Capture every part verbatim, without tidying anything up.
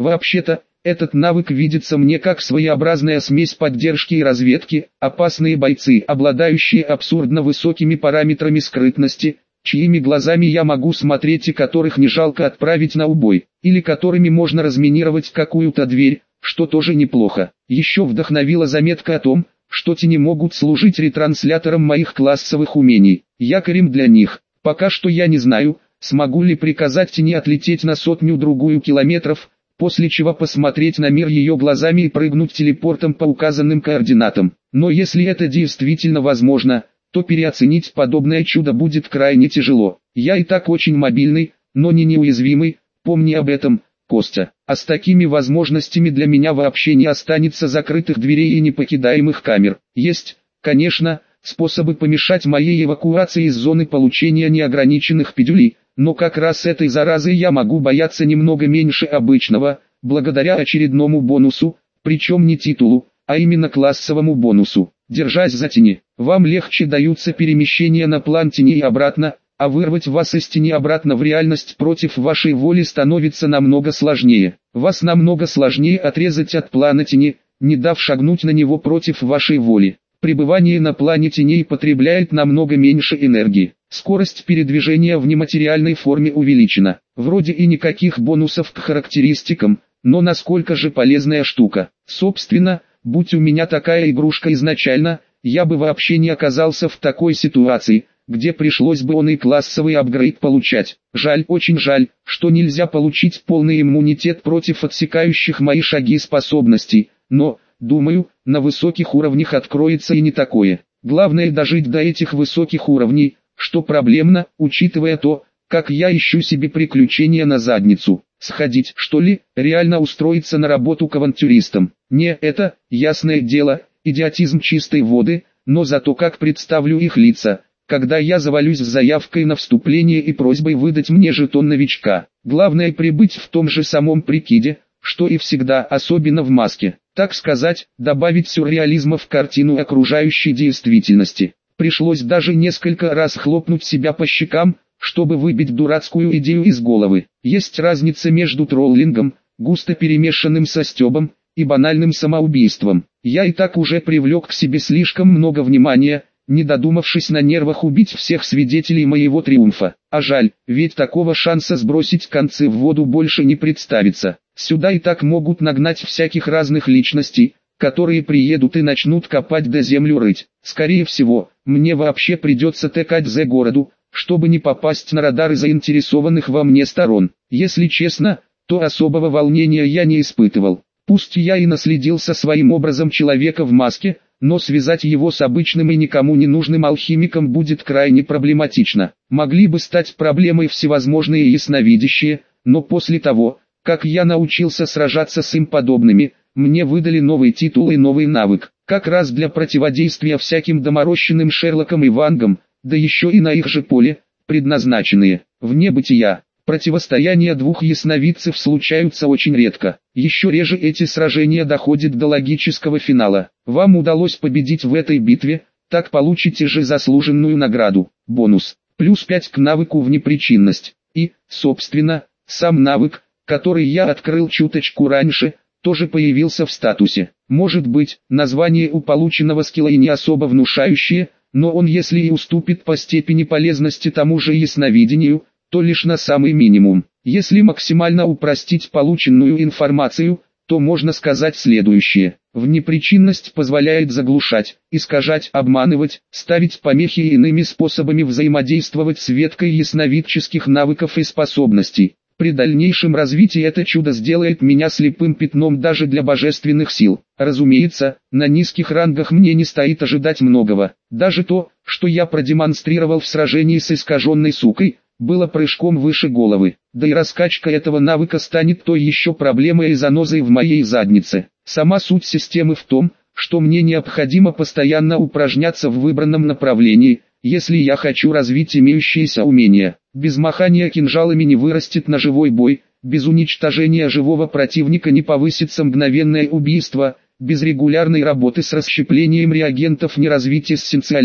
Вообще-то, этот навык видится мне как своеобразная смесь поддержки и разведки, опасные бойцы, обладающие абсурдно высокими параметрами скрытности, чьими глазами я могу смотреть и которых не жалко отправить на убой, или которыми можно разминировать какую-то дверь, что тоже неплохо. Еще вдохновила заметка о том, что тени могут служить ретранслятором моих классовых умений, якорем для них. Пока что я не знаю, смогу ли приказать тени отлететь на сотню-другую километров, после чего посмотреть на мир ее глазами и прыгнуть телепортом по указанным координатам. Но если это действительно возможно, то переоценить подобное чудо будет крайне тяжело. Я и так очень мобильный, но не неуязвимый, помни об этом, Костя. А с такими возможностями для меня вообще не останется закрытых дверей и непокидаемых камер. Есть, конечно, способы помешать моей эвакуации из зоны получения неограниченных пилюлей, но как раз этой заразы я могу бояться немного меньше обычного, благодаря очередному бонусу, причем не титулу, а именно классовому бонусу. Держась за тени, вам легче даются перемещения на план тени и обратно, а вырвать вас из тени обратно в реальность против вашей воли становится намного сложнее. Вас намного сложнее отрезать от плана тени, не дав шагнуть на него против вашей воли. Пребывание на плане теней потребляет намного меньше энергии. Скорость передвижения в нематериальной форме увеличена. Вроде и никаких бонусов к характеристикам, но насколько же полезная штука. Собственно, будь у меня такая игрушка изначально, я бы вообще не оказался в такой ситуации, где пришлось бы он и классовый апгрейд получать. Жаль, очень жаль, что нельзя получить полный иммунитет против отсекающих мои шаги способностей, но, думаю, на высоких уровнях откроется и не такое. Главное дожить до этих высоких уровней, что проблемно, учитывая то, как я ищу себе приключения на задницу. Сходить, что ли, реально устроиться на работу к авантюристам. Не это, ясное дело, идиотизм чистой воды, но зато как представлю их лица, когда я завалюсь с заявкой на вступление и просьбой выдать мне жетон новичка. Главное прибыть в том же самом прикиде, что и всегда, особенно в маске. Так сказать, добавить сюрреализма в картину окружающей действительности. Пришлось даже несколько раз хлопнуть себя по щекам, чтобы выбить дурацкую идею из головы. Есть разница между троллингом, густо перемешанным со стёбом, и банальным самоубийством. Я и так уже привлек к себе слишком много внимания, не додумавшись на нервах убить всех свидетелей моего триумфа. А жаль, ведь такого шанса сбросить концы в воду больше не представится. Сюда и так могут нагнать всяких разных личностей, которые приедут и начнут копать да землю рыть. Скорее всего, мне вообще придется текать за городу, чтобы не попасть на радары заинтересованных во мне сторон. Если честно, то особого волнения я не испытывал. Пусть я и наследился своим образом человека в маске, но связать его с обычным и никому не нужным алхимиком будет крайне проблематично. Могли бы стать проблемой всевозможные ясновидящие, но после того, как я научился сражаться с им подобными, мне выдали новый титул и новый навык, как раз для противодействия всяким доморощенным Шерлокам и Вангам, да еще и на их же поле, предназначенные. Вне бытия, противостояния двух ясновидцев случаются очень редко. Еще реже эти сражения доходят до логического финала. Вам удалось победить в этой битве, так получите же заслуженную награду. Бонус. Плюс пять к навыку в непричинность. И, собственно, сам навык, который я открыл чуточку раньше, тоже появился в статусе. Может быть, название у полученного скилла и не особо внушающее, но он если и уступит по степени полезности тому же ясновидению, то лишь на самый минимум. Если максимально упростить полученную информацию, то можно сказать следующее. Внепричинность позволяет заглушать, искажать, обманывать, ставить помехи и иными способами взаимодействовать с веткой ясновидческих навыков и способностей. При дальнейшем развитии это чудо сделает меня слепым пятном даже для божественных сил. Разумеется, на низких рангах мне не стоит ожидать многого. Даже то, что я продемонстрировал в сражении с искаженной сукой, было прыжком выше головы. Да и раскачка этого навыка станет той еще проблемой и занозой в моей заднице. Сама суть системы в том, что мне необходимо постоянно упражняться в выбранном направлении, если я хочу развить имеющиеся умения. Без махания кинжалами не вырастет на живой бой, без уничтожения живого противника не повысится мгновенное убийство, без регулярной работы с расщеплением реагентов не развить эссенциализм.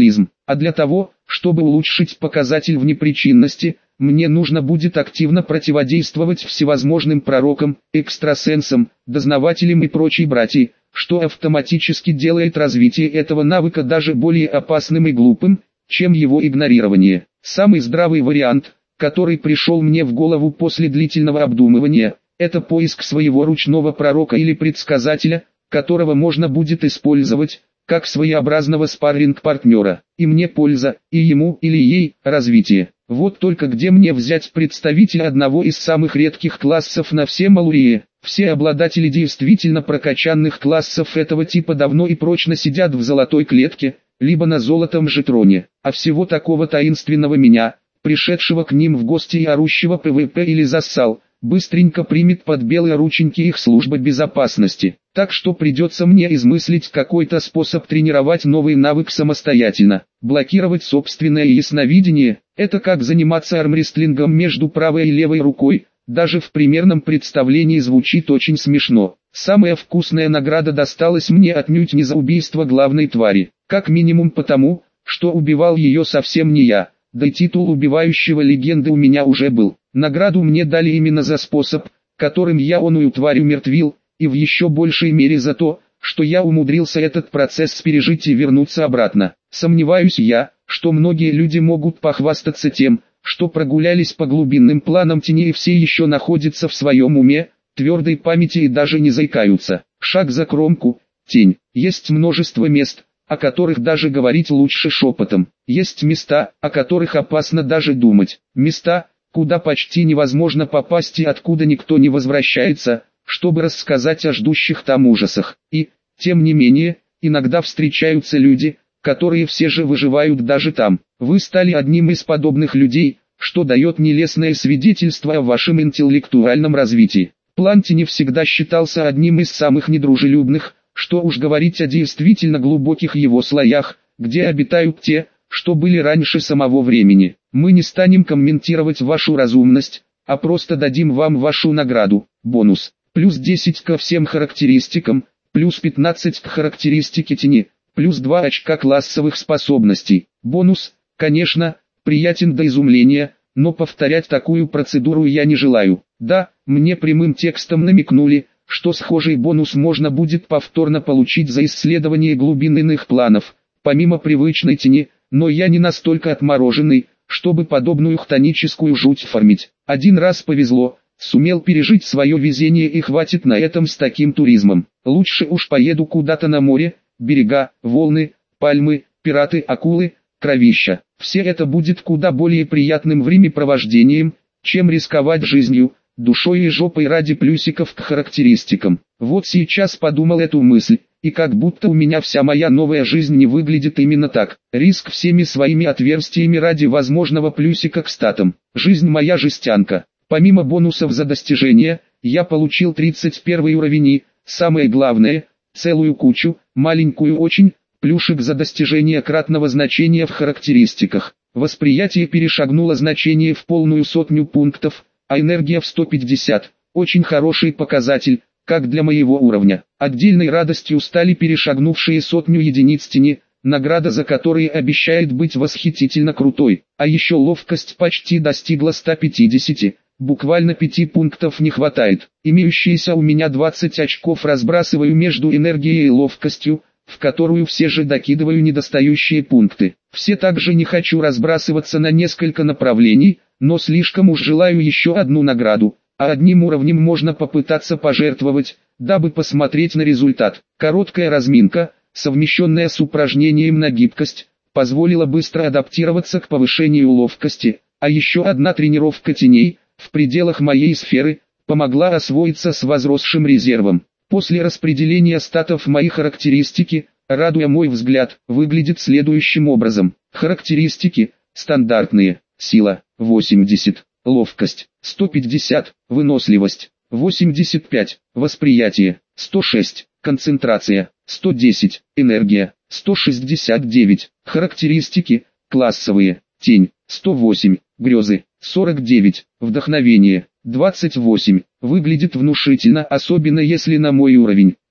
А для того, чтобы улучшить показатель внепричинности, мне нужно будет активно противодействовать всевозможным пророкам, экстрасенсам, дознавателям и прочей братьи, что автоматически делает развитие этого навыка даже более опасным и глупым, чем его игнорирование. Самый здравый вариант, который пришел мне в голову после длительного обдумывания, это поиск своего ручного пророка или предсказателя, которого можно будет использовать, как своеобразного спарринг-партнера. И мне польза, и ему или ей развитие. Вот только где мне взять представителя одного из самых редких классов на всем Малурии? Все обладатели действительно прокачанных классов этого типа давно и прочно сидят в золотой клетке, либо на золотом жетроне, а всего такого таинственного меня, пришедшего к ним в гости и орущего ПВП или зассал, быстренько примет под белые рученьки их служба безопасности. Так что придется мне измыслить какой-то способ тренировать новый навык самостоятельно. Блокировать собственное ясновидение – это как заниматься армрестлингом между правой и левой рукой, даже в примерном представлении звучит очень смешно. Самая вкусная награда досталась мне отнюдь не за убийство главной твари, как минимум потому, что убивал ее совсем не я, да и титул убивающего легенды у меня уже был. Награду мне дали именно за способ, которым я оную тварь умертвил, и в еще большей мере за то, что я умудрился этот процесс пережить и вернуться обратно. Сомневаюсь я, что многие люди могут похвастаться тем, что прогулялись по глубинным планам тени и все еще находятся в своем уме, твердой памяти и даже не заикаются. Шаг за кромку, тень. Есть множество мест, о которых даже говорить лучше шепотом. Есть места, о которых опасно даже думать. Места, куда почти невозможно попасть и откуда никто не возвращается, чтобы рассказать о ждущих там ужасах. И, тем не менее, иногда встречаются люди, которые все же выживают даже там. Вы стали одним из подобных людей, что дает нелестное свидетельство о вашем интеллектуальном развитии. Планти не всегда считался одним из самых недружелюбных, что уж говорить о действительно глубоких его слоях, где обитают те, что были раньше самого времени. Мы не станем комментировать вашу разумность, а просто дадим вам вашу награду, бонус. Плюс десять ко всем характеристикам, плюс пятнадцать к характеристике тени, плюс два очка классовых способностей. Бонус, конечно, приятен до изумления, но повторять такую процедуру я не желаю. Да, мне прямым текстом намекнули, что схожий бонус можно будет повторно получить за исследование глубин иных планов, помимо привычной тени, но я не настолько отмороженный, чтобы подобную хтоническую жуть фармить. Один раз повезло, сумел пережить свое везение и хватит на этом с таким туризмом. Лучше уж поеду куда-то на море, берега, волны, пальмы, пираты, акулы, кровища. Все это будет куда более приятным времяпровождением, чем рисковать жизнью, душой и жопой ради плюсиков к характеристикам. Вот сейчас подумал эту мысль, и как будто у меня вся моя новая жизнь не выглядит именно так. Риск всеми своими отверстиями ради возможного плюсика к статам. Жизнь моя жестянка. Помимо бонусов за достижения, я получил тридцать первый уровень и, самое главное, целую кучу, маленькую очень, плюшек за достижение кратного значения в характеристиках. Восприятие перешагнуло значение в полную сотню пунктов, а энергия в сто пятьдесят. Очень хороший показатель, как для моего уровня. Отдельной радостью стали перешагнувшие сотню единиц тени, награда за которые обещает быть восхитительно крутой. А еще ловкость почти достигла ста пятидесяти. Буквально пяти пунктов не хватает. Имеющиеся у меня двадцать очков разбрасываю между энергией и ловкостью, в которую все же докидываю недостающие пункты. Все также не хочу разбрасываться на несколько направлений, но слишком уж желаю еще одну награду, а одним уровнем можно попытаться пожертвовать, дабы посмотреть на результат. Короткая разминка, совмещенная с упражнением на гибкость, позволила быстро адаптироваться к повышению ловкости, а еще одна тренировка теней, в пределах моей сферы, помогла освоиться с возросшим резервом. После распределения статов мои характеристики, радуя мой взгляд, выглядит следующим образом. Характеристики, стандартные, сила, восемьдесят, ловкость, сто пятьдесят, выносливость, восемьдесят пять, восприятие, сто шесть, концентрация, сто десять, энергия, сто шестьдесят девять, характеристики, классовые, тень, сто восемь, грезы, сорок девять, вдохновение, двадцать восемь, выглядит внушительно, особенно если на мой уровень.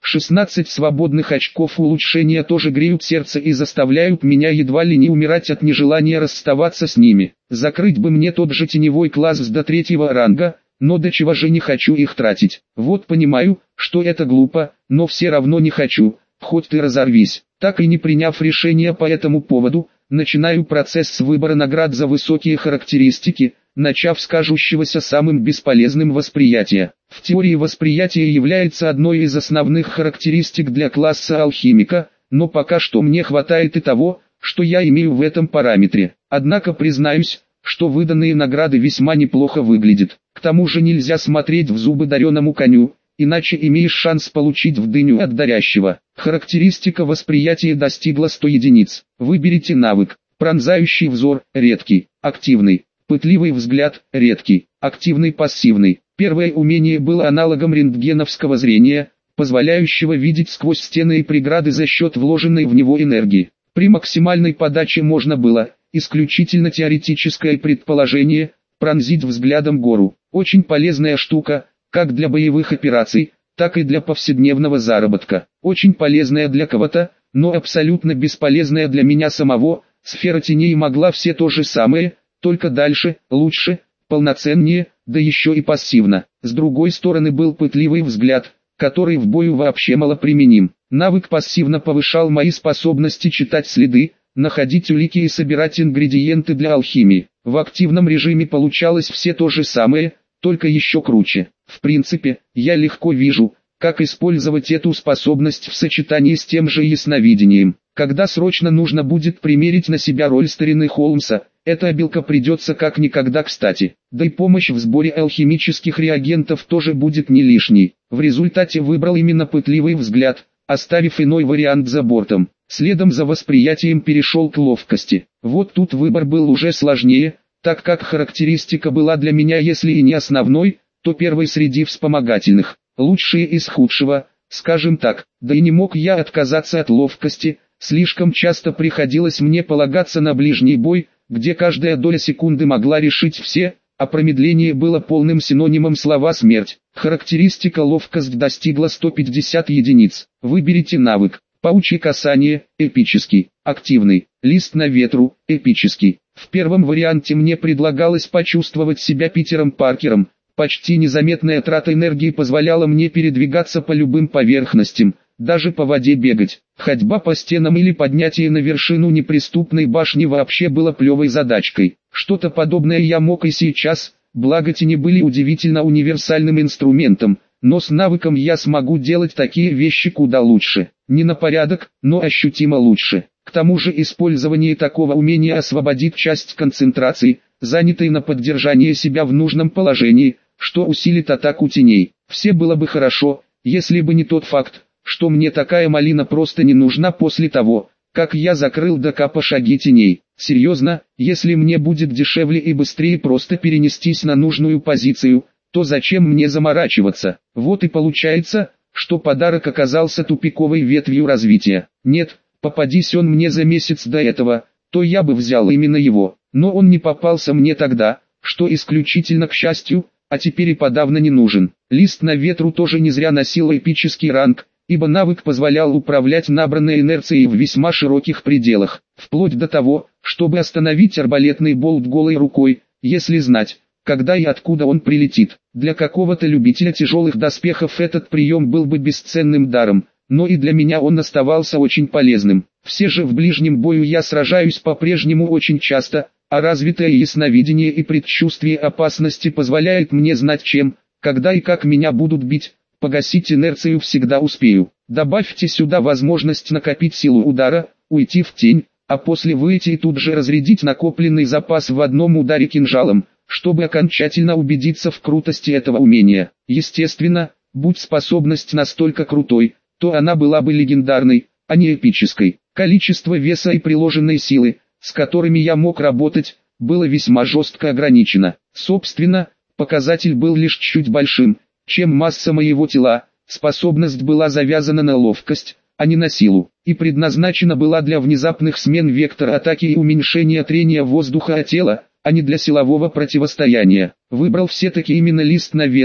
шестнадцать свободных очков улучшения тоже греют сердце и заставляют меня едва ли не умирать от нежелания расставаться с ними. Закрыть бы мне тот же теневой класс до третьего ранга, но до чего же не хочу их тратить. Вот понимаю, что это глупо, но все равно не хочу, хоть ты разорвись. Так и не приняв решение по этому поводу, начинаю процесс выбора наград за высокие характеристики, начав с кажущегося самым бесполезным восприятия. В теории восприятие является одной из основных характеристик для класса алхимика, но пока что мне хватает и того, что я имею в этом параметре. Однако признаюсь, что выданные награды весьма неплохо выглядят. К тому же нельзя смотреть в зубы дареному коню, иначе имеешь шанс получить в дыню от дарящего. Характеристика восприятия достигла ста единиц. Выберите навык. Пронзающий взор, редкий, активный. Пытливый взгляд, редкий, активный, пассивный. Первое умение было аналогом рентгеновского зрения, позволяющего видеть сквозь стены и преграды за счет вложенной в него энергии. При максимальной подаче можно было, исключительно теоретическое предположение, пронзить взглядом гору. Очень полезная штука, как для боевых операций, так и для повседневного заработка. Очень полезная для кого-то, но абсолютно бесполезная для меня самого. Сфера теней могла все то же самое, только дальше, лучше, полноценнее, да еще и пассивно. С другой стороны был пытливый взгляд, который в бою вообще малоприменим. Навык пассивно повышал мои способности читать следы, находить улики и собирать ингредиенты для алхимии. В активном режиме получалось все то же самое, только еще круче. В принципе, я легко вижу, как использовать эту способность в сочетании с тем же ясновидением. Когда срочно нужно будет примерить на себя роль старины Холмса, эта обилка придется как никогда кстати. Да и помощь в сборе алхимических реагентов тоже будет не лишней. В результате выбрал именно пытливый взгляд, оставив иной вариант за бортом. Следом за восприятием перешел к ловкости. Вот тут выбор был уже сложнее, так как характеристика была для меня если и не основной, то первой среди вспомогательных. Лучшие из худшего, скажем так, да и не мог я отказаться от ловкости, слишком часто приходилось мне полагаться на ближний бой, где каждая доля секунды могла решить все, а промедление было полным синонимом слова «смерть». Характеристика ловкость достигла ста пятидесяти единиц. Выберите навык. Паучье касание, эпический, активный, лист на ветру, эпический. В первом варианте мне предлагалось почувствовать себя Питером Паркером. Почти незаметная трата энергии позволяла мне передвигаться по любым поверхностям, даже по воде бегать. Ходьба по стенам или поднятие на вершину неприступной башни вообще было плевой задачкой. Что-то подобное я мог и сейчас, благо тени были удивительно универсальным инструментом, но с навыком я смогу делать такие вещи куда лучше. Не на порядок, но ощутимо лучше. К тому же использование такого умения освободит часть концентрации, занятой на поддержание себя в нужном положении, что усилит атаку теней. Все было бы хорошо, если бы не тот факт, что мне такая малина просто не нужна после того, как я закрыл до капа шаги теней. Серьезно, если мне будет дешевле и быстрее просто перенестись на нужную позицию, то зачем мне заморачиваться? Вот и получается, что подарок оказался тупиковой ветвью развития. Нет, попадись он мне за месяц до этого, то я бы взял именно его, но он не попался мне тогда, что исключительно к счастью, а теперь и подавно не нужен. Лист на ветру тоже не зря носил эпический ранг, ибо навык позволял управлять набранной инерцией в весьма широких пределах, вплоть до того, чтобы остановить арбалетный болт голой рукой, если знать, когда и откуда он прилетит. Для какого-то любителя тяжелых доспехов этот прием был бы бесценным даром, но и для меня он оставался очень полезным. Все же в ближнем бою я сражаюсь по-прежнему очень часто, а развитое ясновидение и предчувствие опасности позволяет мне знать чем, когда и как меня будут бить. Погасить инерцию всегда успею. Добавьте сюда возможность накопить силу удара, уйти в тень, а после выйти и тут же разрядить накопленный запас в одном ударе кинжалом, чтобы окончательно убедиться в крутости этого умения. Естественно, будь способность настолько крутой, то она была бы легендарной, а не эпической. Количество веса и приложенной силы, с которыми я мог работать, было весьма жестко ограничено. Собственно, показатель был лишь чуть большим, чем масса моего тела. Способность была завязана на ловкость, а не на силу, и предназначена была для внезапных смен вектора атаки и уменьшения трения воздуха о тело, а не для силового противостояния. Выбрал все-таки именно лист на ветру,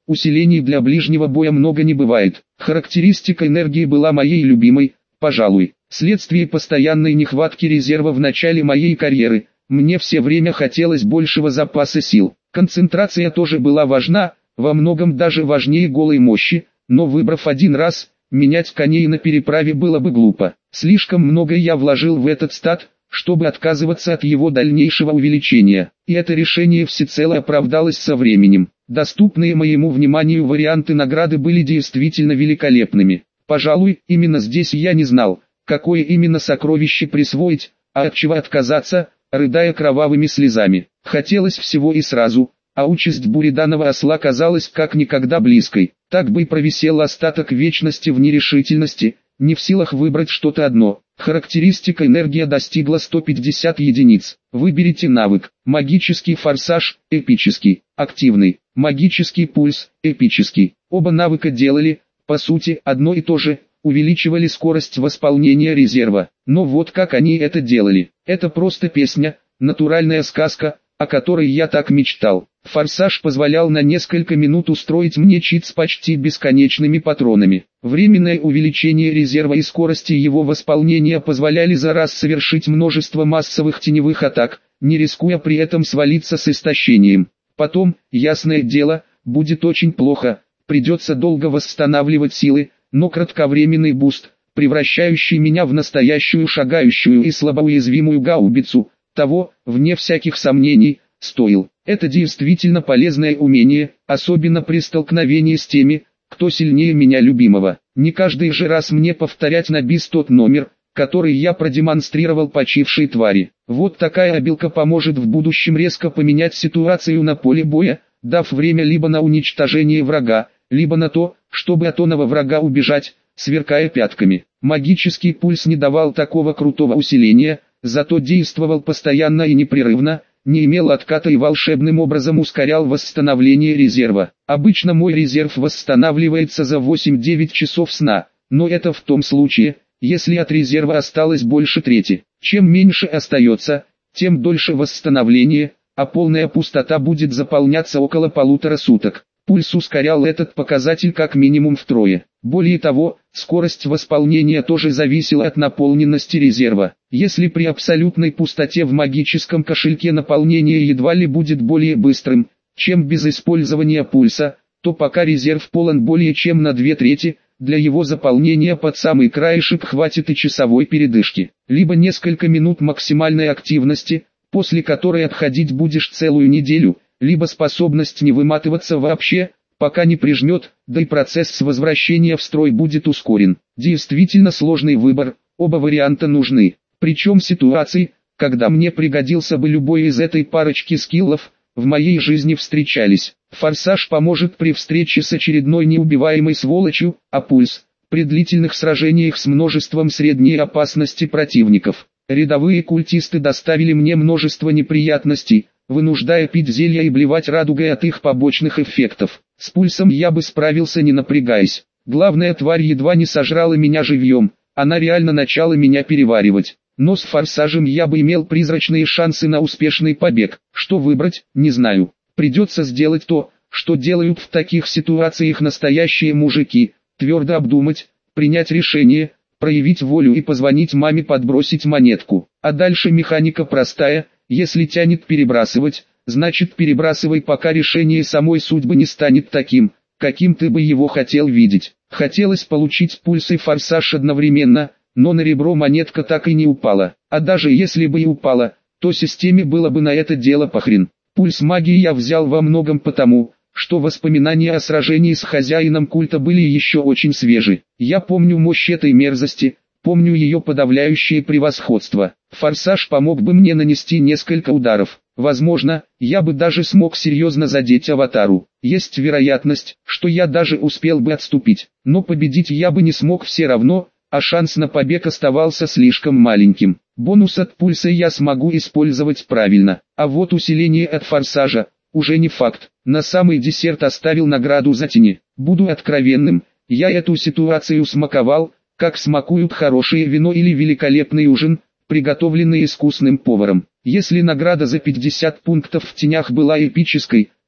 усилений для ближнего боя много не бывает. Характеристика энергии была моей любимой, пожалуй. Вследствие постоянной нехватки резерва в начале моей карьеры, мне все время хотелось большего запаса сил. Концентрация тоже была важна, во многом даже важнее голой мощи, но выбрав один раз, менять коней на переправе было бы глупо. Слишком много я вложил в этот стат, чтобы отказываться от его дальнейшего увеличения. И это решение всецело оправдалось со временем. Доступные моему вниманию варианты награды были действительно великолепными. Пожалуй, именно здесь я не знал, какое именно сокровище присвоить, а от чего отказаться, рыдая кровавыми слезами. Хотелось всего и сразу, а участь буриданного осла казалась как никогда близкой. Так бы и провисел остаток вечности в нерешительности, не в силах выбрать что-то одно. Характеристика энергия достигла сто пятьдесят единиц. Выберите навык. Магический форсаж, эпический, активный, магический пульс, эпический. Оба навыка делали, по сути, одно и то же, увеличивали скорость восполнения резерва. Но вот как они это делали. Это просто песня, натуральная сказка, о которой я так мечтал. Форсаж позволял на несколько минут устроить мне чит с почти бесконечными патронами. Временное увеличение резерва и скорости его восполнения позволяли за раз совершить множество массовых теневых атак, не рискуя при этом свалиться с истощением. Потом, ясное дело, будет очень плохо, придется долго восстанавливать силы, но кратковременный буст, превращающий меня в настоящую шагающую и слабоуязвимую гаубицу, того, вне всяких сомнений, стоил. Это действительно полезное умение, особенно при столкновении с теми, кто сильнее меня любимого. Не каждый же раз мне повторять на бис тот номер, который я продемонстрировал почившей твари. Вот такая обилка поможет в будущем резко поменять ситуацию на поле боя, дав время либо на уничтожение врага, либо на то, чтобы от оного врага убежать, сверкая пятками. Магический пульс не давал такого крутого усиления, зато действовал постоянно и непрерывно, не имел отката и волшебным образом ускорял восстановление резерва. Обычно мой резерв восстанавливается за восемь-девять часов сна, но это в том случае, если от резерва осталось больше трети. Чем меньше остается, тем дольше восстановление, а полная пустота будет заполняться около полутора суток. Пульс ускорял этот показатель как минимум втрое. Более того, скорость восполнения тоже зависела от наполненности резерва. Если при абсолютной пустоте в магическом кошельке наполнение едва ли будет более быстрым, чем без использования пульса, то пока резерв полон более чем на две трети, для его заполнения под самый краешек хватит и часовой передышки. Либо несколько минут максимальной активности, после которой отходить будешь целую неделю, либо способность не выматываться вообще, пока не прижмет, да и процесс возвращения в строй будет ускорен. Действительно сложный выбор, оба варианта нужны. Причем ситуации, когда мне пригодился бы любой из этой парочки скиллов, в моей жизни встречались. Форсаж поможет при встрече с очередной неубиваемой сволочью, а пульс – при длительных сражениях с множеством средней опасности противников. Рядовые культисты доставили мне множество неприятностей, вынуждая пить зелья и блевать радугой от их побочных эффектов. С пульсом я бы справился не напрягаясь. Главная тварь едва не сожрала меня живьем, она реально начала меня переваривать. Но с форсажем я бы имел призрачные шансы на успешный побег. Что выбрать, не знаю. Придется сделать то, что делают в таких ситуациях настоящие мужики. Твердо обдумать, принять решение, проявить волю и позвонить маме подбросить монетку. А дальше механика простая. Если тянет перебрасывать, значит перебрасывай, пока решение самой судьбы не станет таким, каким ты бы его хотел видеть. Хотелось получить пульс и форсаж одновременно, но на ребро монетка так и не упала. А даже если бы и упала, то системе было бы на это дело похрен. Пульс магии я взял во многом потому, что воспоминания о сражении с хозяином культа были еще очень свежи. Я помню мощь этой мерзости, помню ее подавляющее превосходство. Форсаж помог бы мне нанести несколько ударов. Возможно, я бы даже смог серьезно задеть аватару. Есть вероятность, что я даже успел бы отступить. Но победить я бы не смог все равно, а шанс на побег оставался слишком маленьким. Бонус от пульса я смогу использовать правильно. А вот усиление от форсажа уже не факт. На самый десерт оставил награду за тени. Буду откровенным, я эту ситуацию смаковал, как смакуют хорошее вино или великолепный ужин, приготовленный искусным поваром. Если награда за пятьдесят пунктов в тенях была эпической,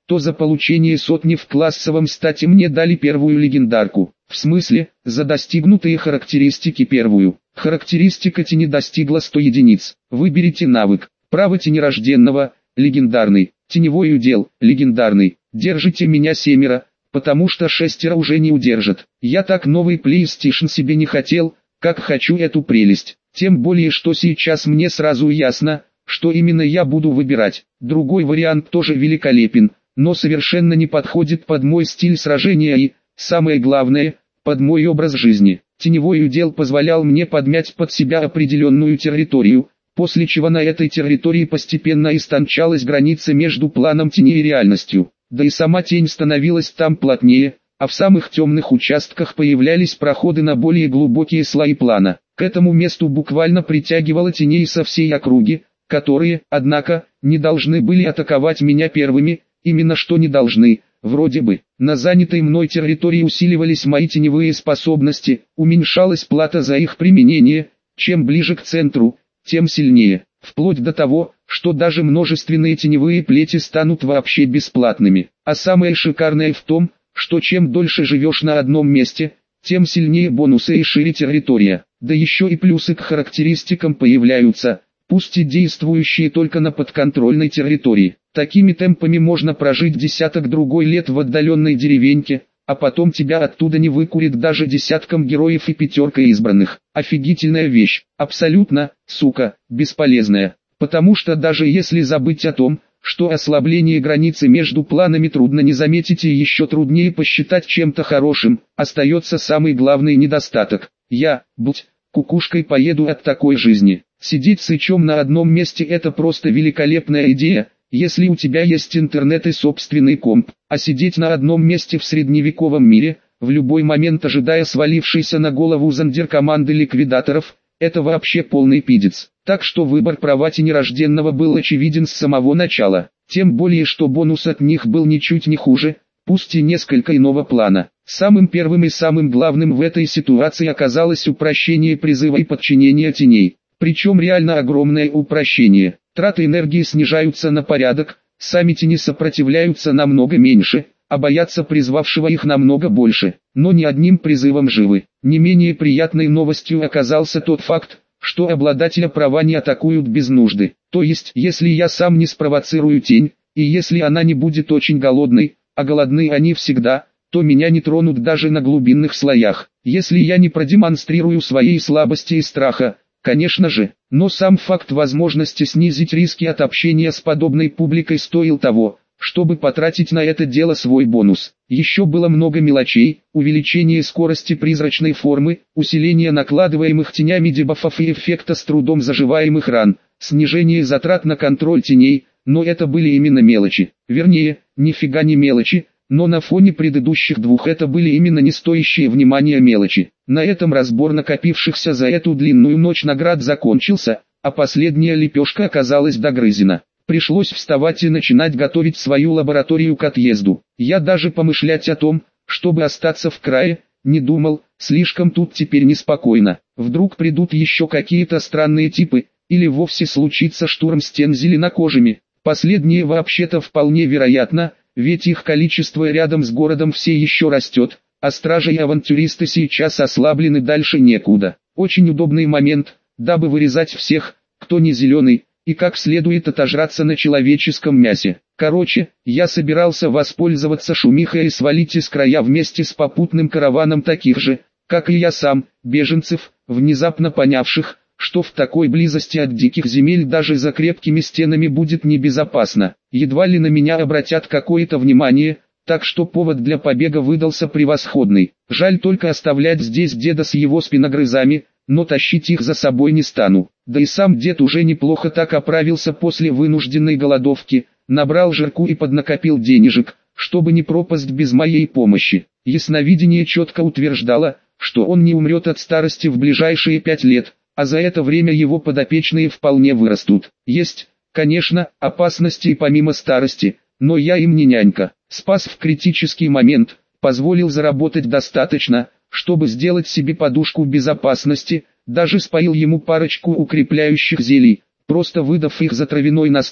то за получение сотни в классовом стате мне дали первую легендарку. В смысле, за достигнутые характеристики первую. Характеристика тени достигла сто единиц. Выберите навык. Право тенерожденного, легендарный. Теневой удел, легендарный. Держите меня семеро, потому что шестеро уже не удержат. Я так новый PlayStation себе не хотел, как хочу эту прелесть. Тем более, что сейчас мне сразу ясно, что именно я буду выбирать. Другой вариант тоже великолепен, но совершенно не подходит под мой стиль сражения и, самое главное, под мой образ жизни. Теневой удел позволял мне подмять под себя определенную территорию, после чего на этой территории постепенно истончалась граница между планом тени и реальностью. Да и сама тень становилась там плотнее, а в самых темных участках появлялись проходы на более глубокие слои плана. К этому месту буквально притягивало теней со всей округи, которые, однако, не должны были атаковать меня первыми, именно что не должны, вроде бы. На занятой мной территории усиливались мои теневые способности, уменьшалась плата за их применение, чем ближе к центру, тем сильнее, вплоть до того, что даже множественные теневые плети станут вообще бесплатными. А самое шикарное в том, что чем дольше живешь на одном месте, тем сильнее бонусы и шире территория. Да еще и плюсы к характеристикам появляются, пусть и действующие только на подконтрольной территории. Такими темпами можно прожить десяток другой лет в отдаленной деревеньке, а потом тебя оттуда не выкурит даже десятком героев и пятеркой избранных. Офигительная вещь, абсолютно, сука, бесполезная. Потому что даже если забыть о том, что ослабление границы между планами трудно не заметить и еще труднее посчитать чем-то хорошим, остается самый главный недостаток. Я, будь кукушкой, поеду от такой жизни. Сидеть сычом на одном месте — это просто великолепная идея, если у тебя есть интернет и собственный комп. А сидеть на одном месте в средневековом мире, в любой момент ожидая свалившейся на голову зондеркоманды ликвидаторов, это вообще полный пиздец. Так что выбор права тенерожденного был очевиден с самого начала. Тем более, что бонус от них был ничуть не хуже, пусть и несколько иного плана. Самым первым и самым главным в этой ситуации оказалось упрощение призыва и подчинения теней. Причем реально огромное упрощение. Траты энергии снижаются на порядок, сами тени сопротивляются намного меньше, а боятся призвавшего их намного больше. Но ни одним призывом живы. Не менее приятной новостью оказался тот факт, что обладателя права не атакуют без нужды. То есть, если я сам не спровоцирую тень, и если она не будет очень голодной, а голодны они всегда, то меня не тронут даже на глубинных слоях. Если я не продемонстрирую своей слабости и страха, конечно же, но сам факт возможности снизить риски от общения с подобной публикой стоил того, чтобы потратить на это дело свой бонус. Еще было много мелочей: увеличение скорости призрачной формы, усиление накладываемых тенями дебафов и эффекта с трудом заживаемых ран, снижение затрат на контроль теней, но это были именно мелочи. Вернее, нифига не мелочи, но на фоне предыдущих двух это были именно не стоящие внимания мелочи. На этом разбор накопившихся за эту длинную ночь наград закончился, а последняя лепешка оказалась догрызена. Пришлось вставать и начинать готовить свою лабораторию к отъезду. Я даже помышлять о том, чтобы остаться в крае, не думал, слишком тут теперь неспокойно. Вдруг придут еще какие-то странные типы, или вовсе случится штурм стен зеленокожими. Последнее вообще-то вполне вероятно, ведь их количество рядом с городом все еще растет, а стражи и авантюристы сейчас ослаблены дальше некуда. Очень удобный момент, дабы вырезать всех, кто не зеленый, и как следует отожраться на человеческом мясе. Короче, я собирался воспользоваться шумихой и свалить из края вместе с попутным караваном таких же, как и я сам, беженцев, внезапно понявших, что в такой близости от диких земель даже за крепкими стенами будет небезопасно. Едва ли на меня обратят какое-то внимание, так что повод для побега выдался превосходный. Жаль только оставлять здесь деда с его спиногрызами, но тащить их за собой не стану. Да и сам дед уже неплохо так оправился после вынужденной голодовки, набрал жирку и поднакопил денежек, чтобы не пропасть без моей помощи. Ясновидение четко утверждало, что он не умрет от старости в ближайшие пять лет, а за это время его подопечные вполне вырастут. Есть, конечно, опасности и помимо старости, но я им не нянька. Спас в критический момент, позволил заработать достаточно, чтобы сделать себе подушку безопасности, даже споил ему парочку укрепляющих зелий, просто выдав их за травяной настой,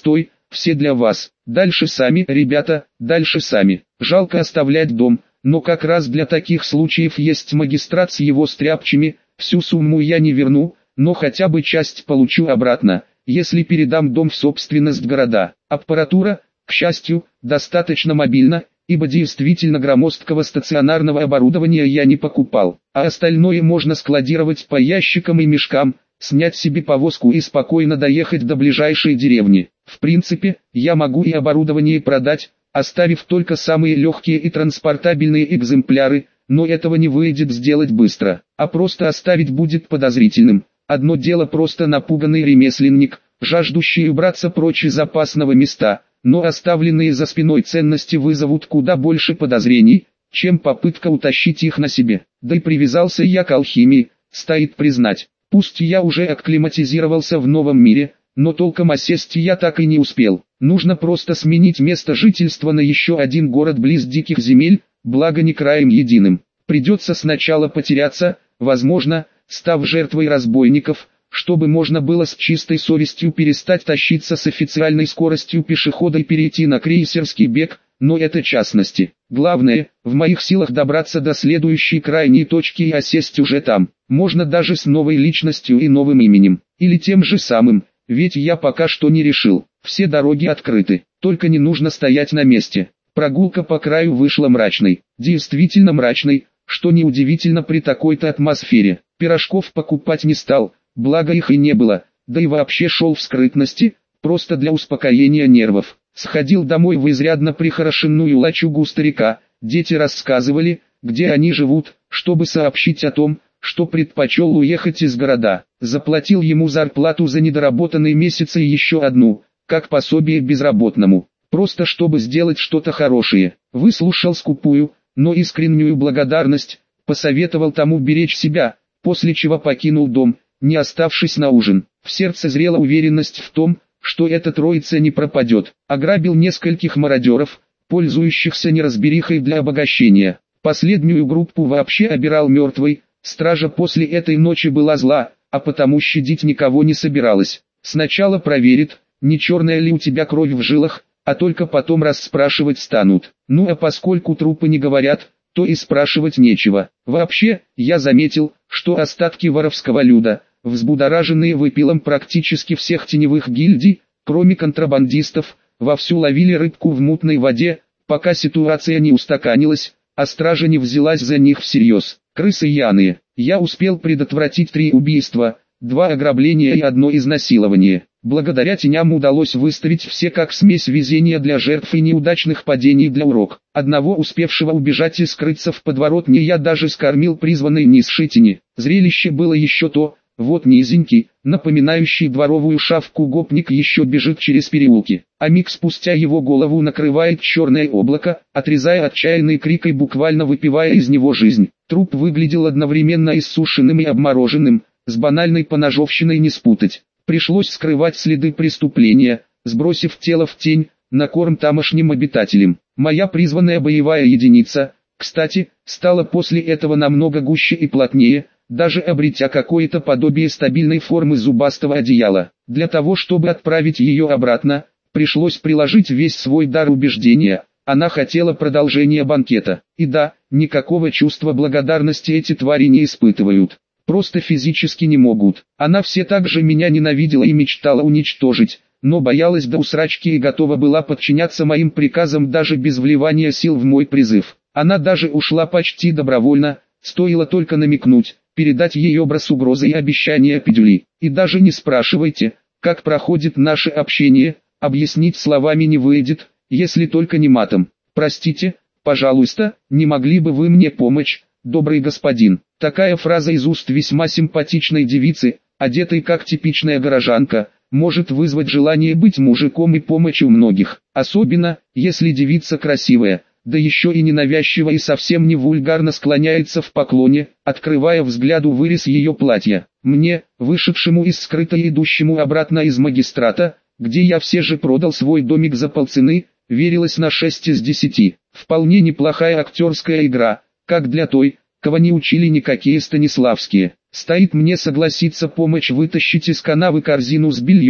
все для вас. Дальше сами, ребята, дальше сами. Жалко оставлять дом, но как раз для таких случаев есть магистрат с его стряпчими. Всю сумму я не верну, но хотя бы часть получу обратно, если передам дом в собственность города. Аппаратура, к счастью, достаточно мобильна, ибо действительно громоздкого стационарного оборудования я не покупал, а остальное можно складировать по ящикам и мешкам, снять себе повозку и спокойно доехать до ближайшей деревни. В принципе, я могу и оборудование продать, оставив только самые легкие и транспортабельные экземпляры, но этого не выйдет сделать быстро, а просто оставить будет подозрительным. Одно дело просто напуганный ремесленник, жаждущий убраться прочь из опасного места, но оставленные за спиной ценности вызовут куда больше подозрений, чем попытка утащить их на себе. Да и привязался я к алхимии, стоит признать. Пусть я уже акклиматизировался в новом мире, но толком осесть я так и не успел. Нужно просто сменить место жительства на еще один город близ диких земель, благо не краем единым. Придется сначала потеряться, возможно, став жертвой разбойников, чтобы можно было с чистой совестью перестать тащиться с официальной скоростью пешехода и перейти на крейсерский бег, но это частности. Главное, в моих силах добраться до следующей крайней точки и осесть уже там. Можно даже с новой личностью и новым именем, или тем же самым, ведь я пока что не решил. Все дороги открыты, только не нужно стоять на месте. Прогулка по краю вышла мрачной, действительно мрачной, что неудивительно при такой-то атмосфере. Пирожков покупать не стал, благо их и не было, да и вообще шел в скрытности, просто для успокоения нервов. Сходил домой в изрядно прихорошенную лачугу старика, дети рассказывали, где они живут, чтобы сообщить о том, что предпочел уехать из города. Заплатил ему зарплату за недоработанные месяцы и еще одну, как пособие безработному, просто чтобы сделать что-то хорошее. Выслушал скупую, но искреннюю благодарность, посоветовал тому беречь себя, после чего покинул дом, не оставшись на ужин. В сердце зрела уверенность в том, что эта троица не пропадет. Ограбил нескольких мародеров, пользующихся неразберихой для обогащения. Последнюю группу вообще обирал мертвой. Стража после этой ночи была зла, а потому щадить никого не собиралась. Сначала проверит, не черная ли у тебя кровь в жилах, а только потом расспрашивать станут. Ну а поскольку трупы не говорят, то и спрашивать нечего. Вообще, я заметил, что остатки воровского люда, взбудораженные выпилом практически всех теневых гильдий, кроме контрабандистов, вовсю ловили рыбку в мутной воде, пока ситуация не устаканилась, а стража не взялась за них всерьез. Крысы яные. Я успел предотвратить три убийства, два ограбления и одно изнасилование. Благодаря теням удалось выставить все как смесь везения для жертв и неудачных падений для урок. Одного успевшего убежать и скрыться в подворотне я даже скормил призванной низшей тени. Зрелище было еще то, вот низенький, напоминающий дворовую шавку гопник еще бежит через переулки, а миг спустя его голову накрывает черное облако, отрезая отчаянный крик и буквально выпивая из него жизнь. Труп выглядел одновременно иссушенным и обмороженным, с банальной поножовщиной не спутать. Пришлось скрывать следы преступления, сбросив тело в тень, на корм тамошним обитателям. Моя призванная боевая единица, кстати, стала после этого намного гуще и плотнее, даже обретя какое-то подобие стабильной формы зубастого одеяла. Для того чтобы отправить ее обратно, пришлось приложить весь свой дар убеждения. Она хотела продолжения банкета. И да, никакого чувства благодарности эти твари не испытывают. Просто физически не могут. Она все так же меня ненавидела и мечтала уничтожить, но боялась до усрачки и готова была подчиняться моим приказам даже без вливания сил в мой призыв. Она даже ушла почти добровольно, стоило только намекнуть, передать ей образ угрозы и обещания педюли. И даже не спрашивайте, как проходит наше общение, объяснить словами не выйдет, если только не матом. Простите, пожалуйста, не могли бы вы мне помочь, добрый господин? Такая фраза из уст весьма симпатичной девицы, одетой как типичная горожанка, может вызвать желание быть мужиком и помочь у многих. Особенно, если девица красивая, да еще и ненавязчиво и совсем не вульгарно склоняется в поклоне, открывая взгляду вырез ее платья. Мне, вышедшему из скрыта и идущему обратно из магистрата, где я все же продал свой домик за полцены, верилось на шесть из десяти. Вполне неплохая актерская игра, как для той, кого не учили никакие Станиславские. Стоит мне согласиться помочь вытащить из канавы корзину с бельем,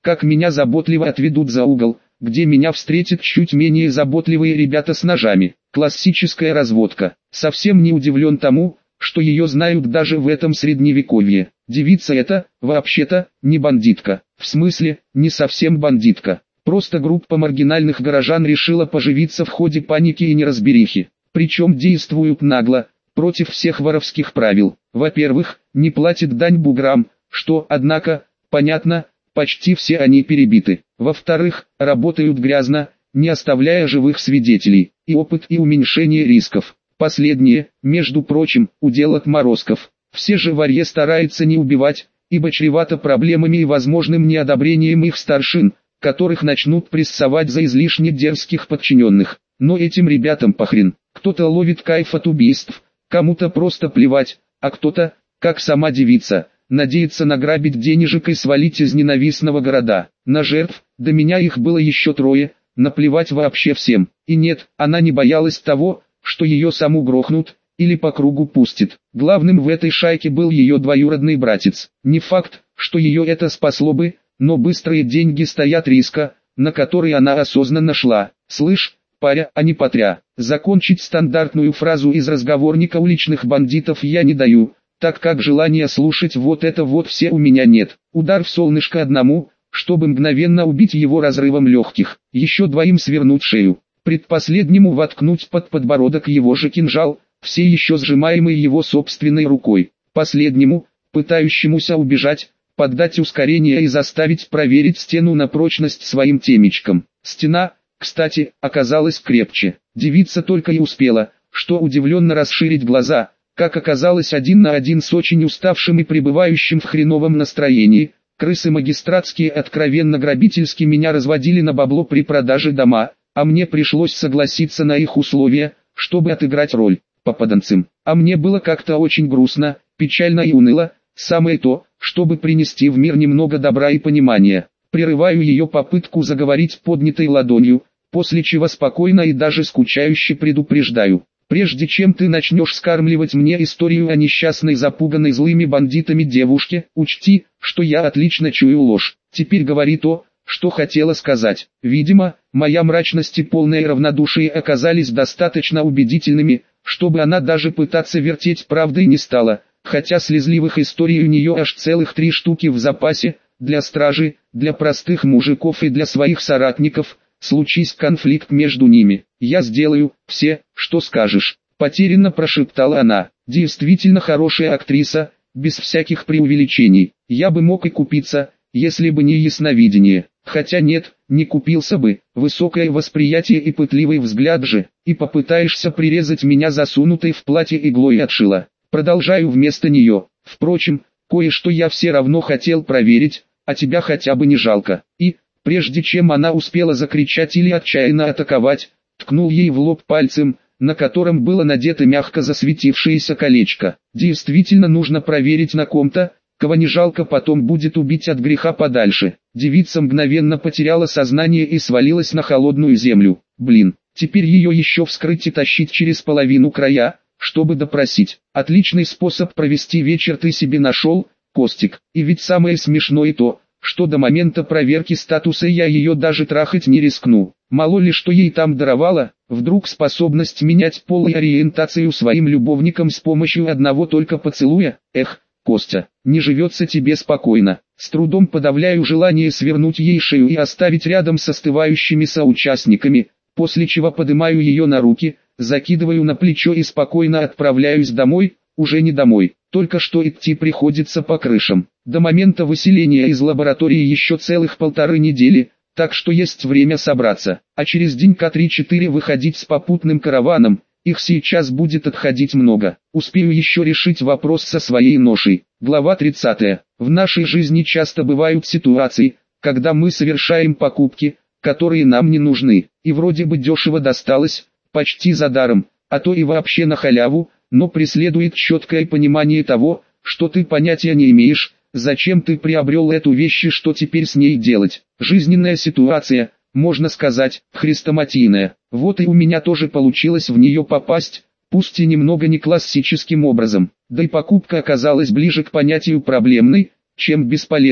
как меня заботливо отведут за угол, где меня встретят чуть менее заботливые ребята с ножами. Классическая разводка. Совсем не удивлен тому, что ее знают даже в этом средневековье. Девица эта, вообще-то, не бандитка. В смысле, не совсем бандитка. Просто группа маргинальных горожан решила поживиться в ходе паники и неразберихи. Причем действуют нагло, против всех воровских правил. Во-первых, не платят дань буграм, что, однако, понятно, почти все они перебиты. Во-вторых, работают грязно, не оставляя живых свидетелей. И опыт, и уменьшение рисков. Последнее, между прочим, удел отморозков. Все же варье стараются не убивать, ибо чревато проблемами и возможным неодобрением их старшин, которых начнут прессовать за излишне дерзких подчиненных. Но этим ребятам похрен. Кто-то ловит кайф от убийств, кому-то просто плевать, а кто-то, как сама девица, надеется награбить денежек и свалить из ненавистного города. На жертв, до меня их было еще трое, наплевать вообще всем. И нет, она не боялась того, что ее саму грохнут, или по кругу пустит. Главным в этой шайке был ее двоюродный братец. Не факт, что ее это спасло бы, но быстрые деньги стоят риска, на который она осознанно шла. «Слышь, паря, а не потря». Закончить стандартную фразу из разговорника уличных бандитов я не даю, так как желания слушать вот это вот все у меня нет. Удар в солнышко одному, чтобы мгновенно убить его разрывом легких, еще двоим свернуть шею. Предпоследнему воткнуть под подбородок его же кинжал, все еще сжимаемый его собственной рукой. Последнему, пытающемуся убежать, поддать ускорение и заставить проверить стену на прочность своим темечком. Стена, кстати, оказалась крепче. Девица только и успела, что удивленно расширить глаза, как оказалось один на один с очень уставшим и пребывающим в хреновом настроении. Крысы магистратские откровенно грабительски меня разводили на бабло при продаже дома, а мне пришлось согласиться на их условия, чтобы отыграть роль попаданцем. А мне было как-то очень грустно, печально и уныло, самое то, чтобы принести в мир немного добра и понимания. Прерываю ее попытку заговорить поднятой ладонью, после чего спокойно и даже скучающе предупреждаю. Прежде чем ты начнешь скармливать мне историю о несчастной запуганной злыми бандитами девушке, учти, что я отлично чую ложь. Теперь говори то, что хотела сказать. Видимо, моя мрачность и полное равнодушие оказались достаточно убедительными, чтобы она даже пытаться вертеть правдой не стала, хотя слезливых историй у нее аж целых три штуки в запасе, для стражи, для простых мужиков и для своих соратников. Случись конфликт между ними, я сделаю все, что скажешь. Потерянно прошептала она. Действительно хорошая актриса, без всяких преувеличений. Я бы мог и купиться, если бы не ясновидение. Хотя нет, не купился бы. Высокое восприятие и пытливый взгляд же. И попытаешься прирезать меня засунутой в платье иглой отшила. Продолжаю вместо нее. Впрочем, кое-что я все равно хотел проверить, а тебя хотя бы не жалко. И... Прежде чем она успела закричать или отчаянно атаковать, ткнул ей в лоб пальцем, на котором было надето мягко засветившееся колечко. Действительно нужно проверить на ком-то, кого не жалко потом будет убить от греха подальше. Девица мгновенно потеряла сознание и свалилась на холодную землю. Блин, теперь ее еще вскрыть и тащить через половину края, чтобы допросить. Отличный способ провести вечер ты себе нашел, Костик. И ведь самое смешное то, что до момента проверки статуса я ее даже трахать не рискну. Мало ли что ей там даровало, вдруг способность менять пол и ориентацию своим любовникам с помощью одного только поцелуя. Эх, Костя, не живется тебе спокойно. С трудом подавляю желание свернуть ей шею и оставить рядом с остывающими соучастниками, после чего поднимаю ее на руки, закидываю на плечо и спокойно отправляюсь домой. Уже не домой, только что идти приходится по крышам. До момента выселения из лаборатории еще целых полторы недели, так что есть время собраться. А через денька три-четыре выходить с попутным караваном, их сейчас будет отходить много. Успею еще решить вопрос со своей ношей. Глава тридцатая. В нашей жизни часто бывают ситуации, когда мы совершаем покупки, которые нам не нужны, и вроде бы дешево досталось, почти за даром, а то и вообще на халяву, но преследует четкое понимание того, что ты понятия не имеешь, зачем ты приобрел эту вещь и что теперь с ней делать. Жизненная ситуация, можно сказать, хрестоматийная. Вот и у меня тоже получилось в нее попасть, пусть и немного не классическим образом. Да и покупка оказалась ближе к понятию проблемной, чем бесполезной.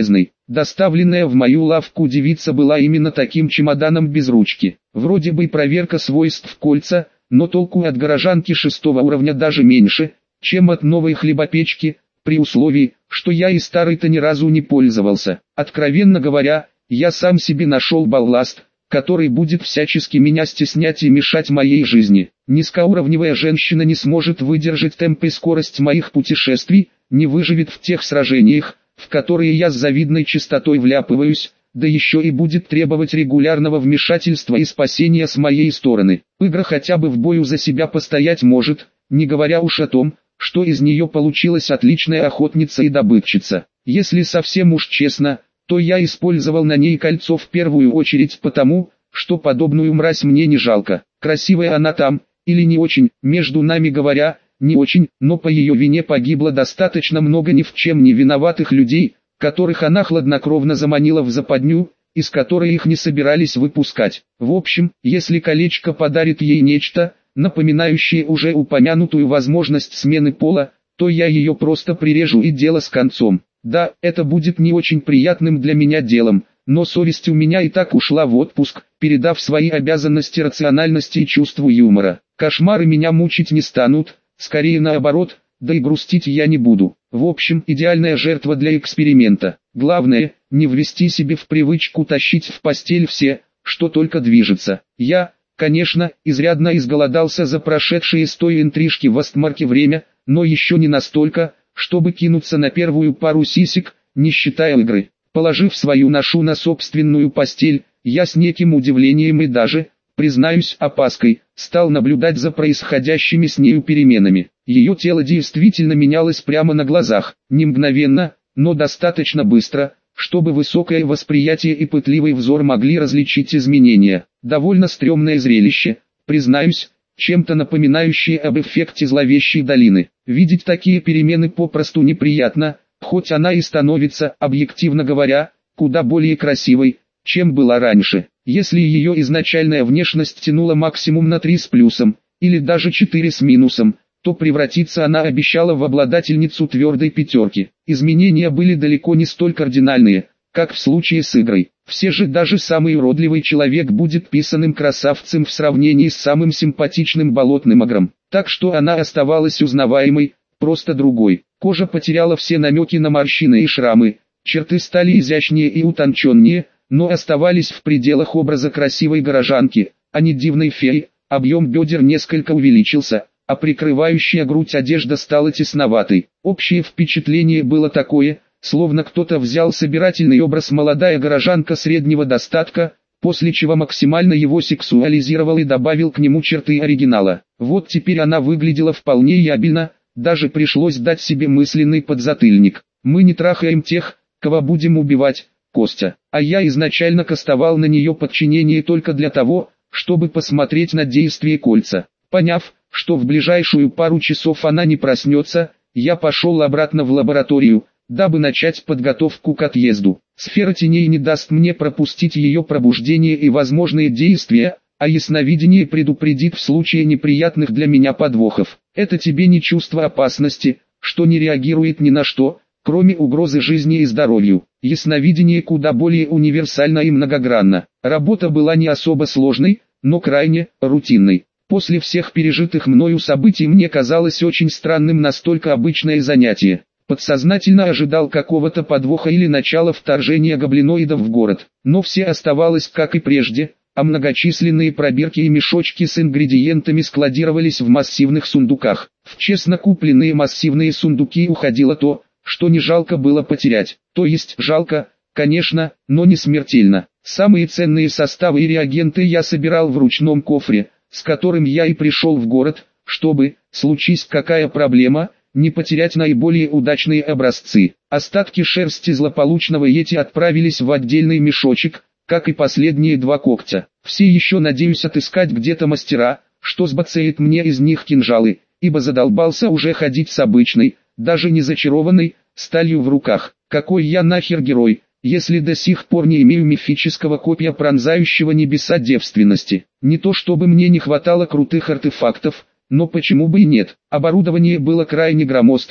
Доставленная в мою лавку девица была именно таким чемоданом без ручки. Вроде бы проверка свойств кольца, но толку от горожанки шестого уровня даже меньше, чем от новой хлебопечки, при условии, что я и старой-то ни разу не пользовался. Откровенно говоря, я сам себе нашел балласт, который будет всячески меня стеснять и мешать моей жизни. Низкоуровневая женщина не сможет выдержать темп и скорость моих путешествий, не выживет в тех сражениях, в которые я с завидной частотой вляпываюсь, да еще и будет требовать регулярного вмешательства и спасения с моей стороны. Игра хотя бы в бою за себя постоять может, не говоря уж о том, что из нее получилась отличная охотница и добытчица. Если совсем уж честно, то я использовал на ней кольцо в первую очередь потому, что подобную мразь мне не жалко. Красивая она там, или не очень, между нами говоря, не очень, но по ее вине погибло достаточно много ни в чем не виноватых людей, которых она хладнокровно заманила в западню, из которой их не собирались выпускать. В общем, если колечко подарит ей нечто, напоминающее уже упомянутую возможность смены пола, то я ее просто прирежу и дело с концом. Да, это будет не очень приятным для меня делом, но совесть у меня и так ушла в отпуск, передав свои обязанности рациональности и чувству юмора. Кошмары меня мучить не станут, скорее наоборот, да и грустить я не буду. В общем, идеальная жертва для эксперимента. Главное, не ввести себе в привычку тащить в постель все, что только движется. Я, конечно, изрядно изголодался за прошедшие с той интрижки в Астмарке время, но еще не настолько, чтобы кинуться на первую пару сисек, не считая игры. Положив свою ношу на собственную постель, я с неким удивлением и даже, признаюсь, опаской, стал наблюдать за происходящими с нею переменами. Ее тело действительно менялось прямо на глазах, не мгновенно, но достаточно быстро, чтобы высокое восприятие и пытливый взор могли различить изменения. Довольно стрёмное зрелище, признаюсь, чем-то напоминающее об эффекте зловещей долины. Видеть такие перемены попросту неприятно, хоть она и становится, объективно говоря, куда более красивой, чем была раньше. Если ее изначальная внешность тянула максимум на три с плюсом, или даже четыре с минусом, то превратиться она обещала в обладательницу твердой пятерки. Изменения были далеко не столь кардинальные, как в случае с игрой. Все же даже самый уродливый человек будет писаным красавцем в сравнении с самым симпатичным болотным огром. Так что она оставалась узнаваемой, просто другой. Кожа потеряла все намеки на морщины и шрамы, черты стали изящнее и утонченнее, но оставались в пределах образа красивой горожанки, а не дивной феи. Объем бедер несколько увеличился, а прикрывающая грудь одежда стала тесноватой. Общее впечатление было такое, словно кто-то взял собирательный образ молодая горожанка среднего достатка, после чего максимально его сексуализировал и добавил к нему черты оригинала. Вот теперь она выглядела вполне ябельно, даже пришлось дать себе мысленный подзатыльник. Мы не трахаем тех, кого будем убивать, Костя. А я изначально кастовал на нее подчинение только для того, чтобы посмотреть на действие кольца. Поняв, что в ближайшую пару часов она не проснется, я пошел обратно в лабораторию, дабы начать подготовку к отъезду. Сфера теней не даст мне пропустить ее пробуждение и возможные действия, а ясновидение предупредит в случае неприятных для меня подвохов. Это тебе не чувство опасности, что не реагирует ни на что, кроме угрозы жизни и здоровью. Ясновидение куда более универсально и многогранно. Работа была не особо сложной, но крайне рутинной. После всех пережитых мною событий мне казалось очень странным настолько обычное занятие. Подсознательно ожидал какого-то подвоха или начала вторжения гоблиноидов в город. Но все оставалось как и прежде, а многочисленные пробирки и мешочки с ингредиентами складировались в массивных сундуках. В честно купленные массивные сундуки уходило то, что не жалко было потерять. То есть жалко, конечно, но не смертельно. Самые ценные составы и реагенты я собирал в ручном кофре, с которым я и пришел в город, чтобы, случись какая проблема, не потерять наиболее удачные образцы. Остатки шерсти злополучного йети отправились в отдельный мешочек, как и последние два когтя. Все еще надеюсь отыскать где-то мастера, что сбацает мне из них кинжалы, ибо задолбался уже ходить с обычной, даже не зачарованной, сталью в руках. Какой я нахер герой, если до сих пор не имею мифического копья пронзающего небеса девственности. Не то чтобы мне не хватало крутых артефактов, но почему бы и нет. Оборудование было крайне громоздким,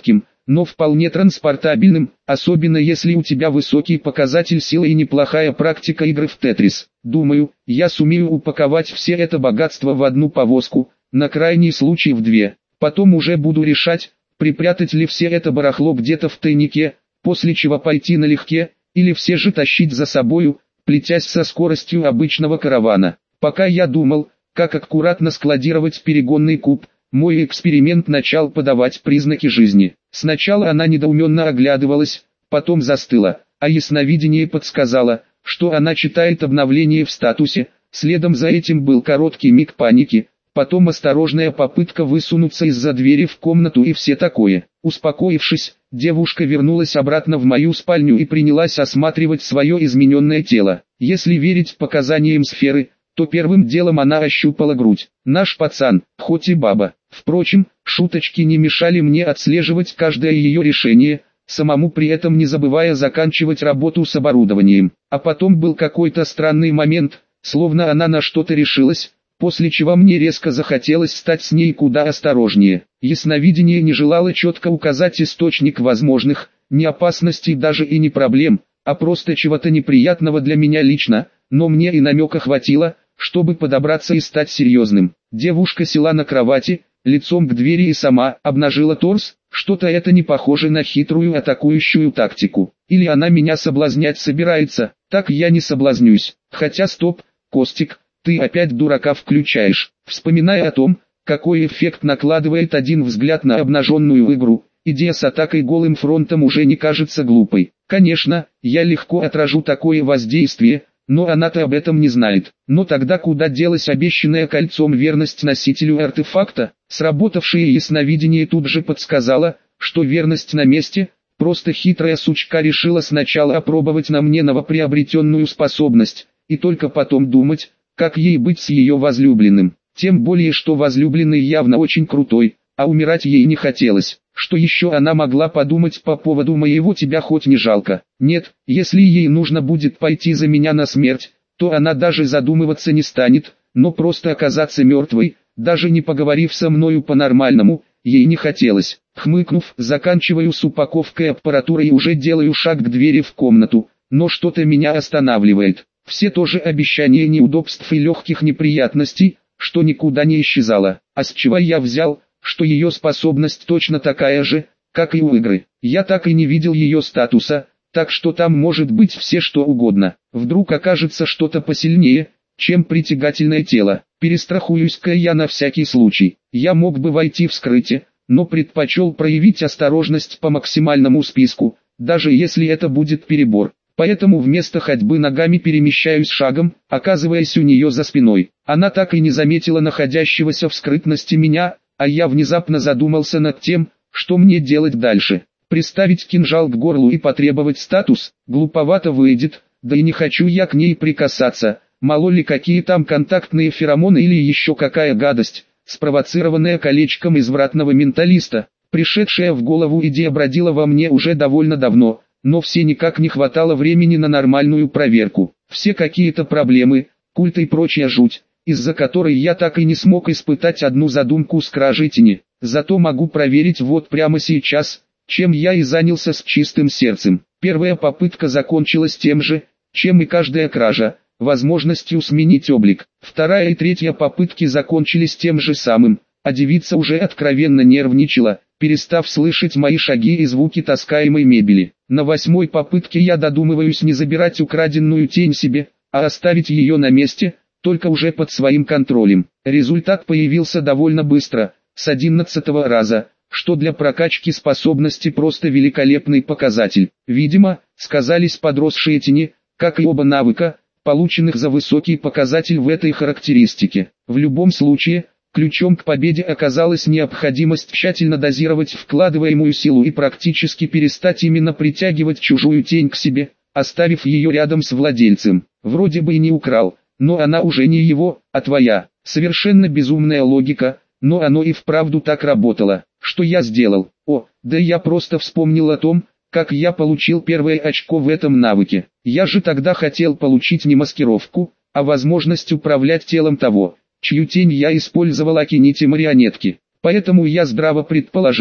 но вполне транспортабельным, особенно если у тебя высокий показатель силы и неплохая практика игры в Тетрис. Думаю, я сумею упаковать все это богатство в одну повозку, на крайний случай в две. Потом уже буду решать, припрятать ли все это барахло где-то в тайнике, после чего пойти налегке, или все же тащить за собою, плетясь со скоростью обычного каравана. Пока я думал, как аккуратно складировать перегонный куб, мой эксперимент начал подавать признаки жизни. Сначала она недоуменно оглядывалась, потом застыла, а ясновидение подсказало, что она читает обновление в статусе, следом за этим был короткий миг паники, потом осторожная попытка высунуться из-за двери в комнату и все такое. Успокоившись, девушка вернулась обратно в мою спальню и принялась осматривать свое измененное тело. Если верить показаниям сферы, то первым делом она ощупала грудь. Наш пацан, хоть и баба. Впрочем, шуточки не мешали мне отслеживать каждое ее решение, самому при этом не забывая заканчивать работу с оборудованием. А потом был какой-то странный момент, словно она на что-то решилась, после чего мне резко захотелось стать с ней куда осторожнее. Ясновидение не желало четко указать источник возможных, не опасностей даже и не проблем, а просто чего-то неприятного для меня лично, но мне и намека хватило, чтобы подобраться и стать серьезным. Девушка села на кровати, лицом к двери и сама обнажила торс, что-то это не похоже на хитрую атакующую тактику. Или она меня соблазнять собирается, так я не соблазнюсь. Хотя стоп, Костик, ты опять дурака включаешь. Вспоминая о том, какой эффект накладывает один взгляд на обнаженную игру, идея с атакой голым фронтом уже не кажется глупой. Конечно, я легко отражу такое воздействие, но она-то об этом не знает. Но тогда куда делась обещанная кольцом верность носителю артефакта? Сработавшее ясновидение тут же подсказало, что верность на месте, просто хитрая сучка решила сначала опробовать на мне новоприобретенную способность, и только потом думать, как ей быть с ее возлюбленным. Тем более, что возлюбленный явно очень крутой, а умирать ей не хотелось. Что еще она могла подумать по поводу моего тебя хоть не жалко? Нет, если ей нужно будет пойти за меня на смерть, то она даже задумываться не станет, но просто оказаться мертвой, даже не поговорив со мною по-нормальному, ей не хотелось. Хмыкнув, заканчиваю с упаковкой аппаратуры и уже делаю шаг к двери в комнату, но что-то меня останавливает. Все тоже обещания неудобств и легких неприятностей, что никуда не исчезало. А с чего я взял, что ее способность точно такая же, как и у игры? Я так и не видел ее статуса, так что там может быть все что угодно. Вдруг окажется что-то посильнее, чем притягательное тело. Перестрахуюсь-ка я на всякий случай. Я мог бы войти в скрытие, но предпочел проявить осторожность по максимальному списку, даже если это будет перебор. Поэтому вместо ходьбы ногами перемещаюсь шагом, оказываясь у нее за спиной. Она так и не заметила находящегося в скрытности меня, а я внезапно задумался над тем, что мне делать дальше. Приставить кинжал к горлу и потребовать статус, глуповато выйдет, да и не хочу я к ней прикасаться, мало ли какие там контактные феромоны или еще какая гадость, спровоцированная колечком извратного менталиста. Пришедшая в голову идея бродила во мне уже довольно давно, но все никак не хватало времени на нормальную проверку. Все какие-то проблемы, культ и прочая жуть, из-за которой я так и не смог испытать одну задумку с кражей тени. Зато могу проверить вот прямо сейчас, чем я и занялся с чистым сердцем. Первая попытка закончилась тем же, чем и каждая кража, возможностью сменить облик. Вторая и третья попытки закончились тем же самым, а девица уже откровенно нервничала, перестав слышать мои шаги и звуки таскаемой мебели. На восьмой попытке я додумываюсь не забирать украденную тень себе, а оставить ее на месте, только уже под своим контролем. Результат появился довольно быстро, с одиннадцатого раза, что для прокачки способности просто великолепный показатель. Видимо, сказались подросшие тени, как и оба навыка, полученных за высокий показатель в этой характеристике. В любом случае, ключом к победе оказалась необходимость тщательно дозировать вкладываемую силу и практически перестать именно притягивать чужую тень к себе, оставив ее рядом с владельцем. Вроде бы и не украл, но она уже не его, а твоя. Совершенно безумная логика, но оно и вправду так работало. Что я сделал? О, да я просто вспомнил о том, как я получил первое очко в этом навыке. Я же тогда хотел получить не маскировку, а возможность управлять телом того, чью тень я использовал акинити марионетки. Поэтому я здраво предположил,